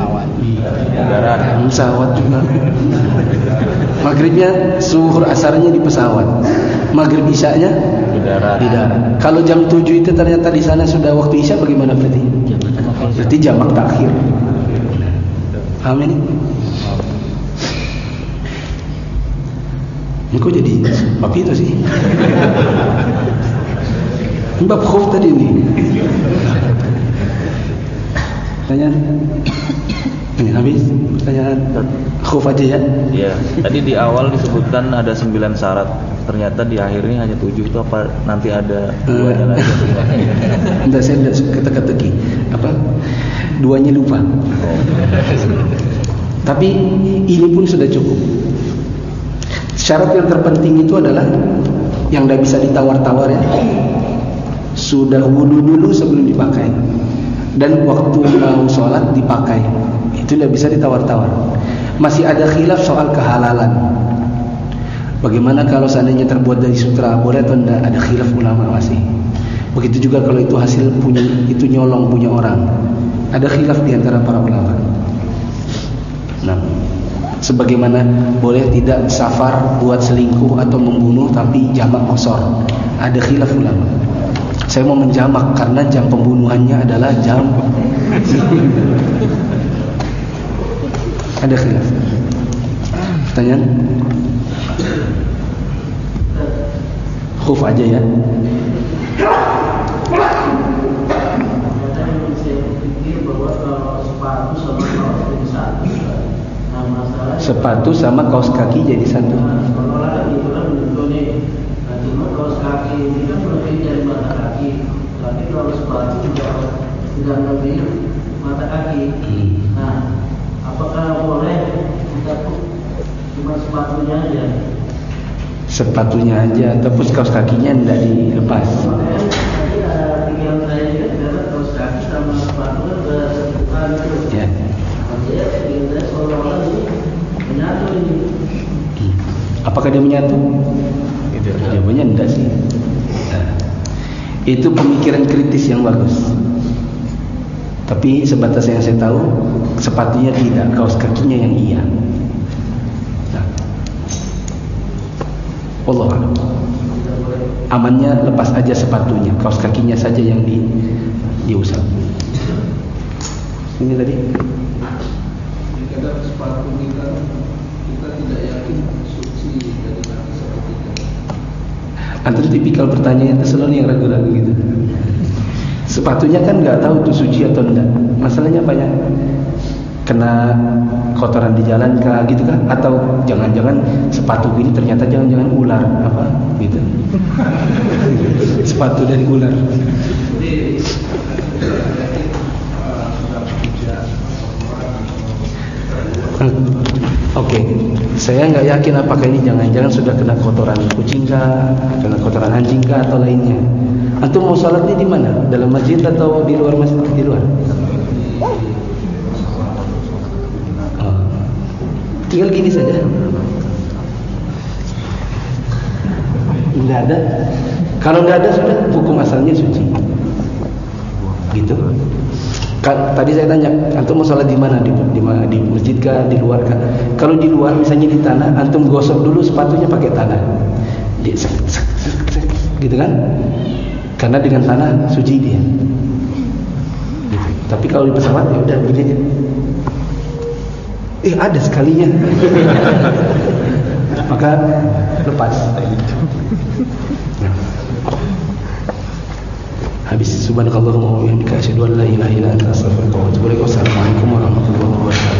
Pesawat juga. Maghribnya, zuhur, asarnya di pesawat. Maghrib isyanya di darat. Kalau jam tujuh itu ternyata di sana sudah waktu isya, bagaimana berarti? Berarti jamak takhir. Paham ini? Ini kok jadi bab itu sih? Ini bab khuf tadi ini. Pertanyaan? Ini habis pertanyaan khuf aja ya? Iya. Tadi di awal disebutkan ada sembilan syarat. Ternyata di akhirnya hanya tujuh. Itu apa nanti ada duanya lagi? Enggak, saya tidak kata-kataki. Apa? Duanya lupa. Tapi ini pun sudah cukup. Syarat yang terpenting itu adalah yang tidak bisa ditawar-tawar ya. Sudah wudu dulu sebelum dipakai, dan waktu mau sholat dipakai. Itu tidak bisa ditawar-tawar. Masih ada khilaf soal kehalalan. Bagaimana kalau seandainya terbuat dari sutra, boleh atau tidak? Ada khilaf ulama masih. Begitu juga kalau itu hasil punya, itu nyolong punya orang. Ada khilaf di antara para ulama. Nah, sebagaimana boleh tidak safar buat selingkuh atau membunuh tapi jamak qasar. Ada khilaf ulama. Saya mau menjamak karena jam pembunuhannya adalah jam. Ada khilaf. Pertanyaan? Khuf aja ya. Sepatu sama kaos kaki jadi satu. Kaos kaki ini kan lebih dari mata kaki, tapi kalau sepatu juga tidak lebih mata kaki. Nah, apakah boleh kita cuma sepatunya aja? Sepatunya aja, ataupun kaos kakinya tidak dilepas. Tadi ada pikiran saya juga karena kaos kaki sama sepatu kan bersentuhan itu. Ya. Maksudnya pikiran saya seolah-olah ini menyatu ini. Apakah dia menyatu? Jawabannya enggak sih. Nah, itu pemikiran kritis yang bagus. Tapi sebatas yang saya tahu, sepatunya tidak, kaos kakinya yang iya. Nah. Wallahu a'lam. Amannya lepas aja sepatunya, kaos kakinya saja yang di diusap. Ini tadi. Kadang sepatu kita kita tidak yakin suci dari nanti seperti itu. Antum tipikal pertanyaan itu selalu yang ragu-ragu gitu. Sepatunya kan nggak tahu itu suci atau enggak. Masalahnya banyak kena kotoran di jalan kah gitu kan? Atau jangan-jangan sepatu ini ternyata jangan-jangan ular apa gitu. Sepatu dari ular. Oke, okay. Saya nggak yakin apakah ini jangan-jangan sudah kena kotoran kucing kah, kena kotoran anjing kah atau lainnya. Antum mau sholatnya di mana? Dalam masjid atau di luar masjid? Di luar. Oh. Tinggal gini saja. Tidak ada. Kalau tidak ada sudah hukum asalnya suci. Gitu. Tadi saya tanya, antum mau sholat di mana? Di, di, di masjid kah? Di luar kah? Kalau di luar, misalnya di tanah, antum gosok dulu sepatunya pakai tanah, di, sek, sek, sek, sek, gitu kan? Karena dengan tanah suci dia. Gitu. Tapi kalau di pesawat ya udah begini aja. Eh ada sekalinya. Maka lepas. Habis subhanakallahumma wa bihamdika asyhadu an la ilaha illa anta astaghfiruka wa atubu ilaik. Wassalamualaikum warahmatullahi wabarakatuh.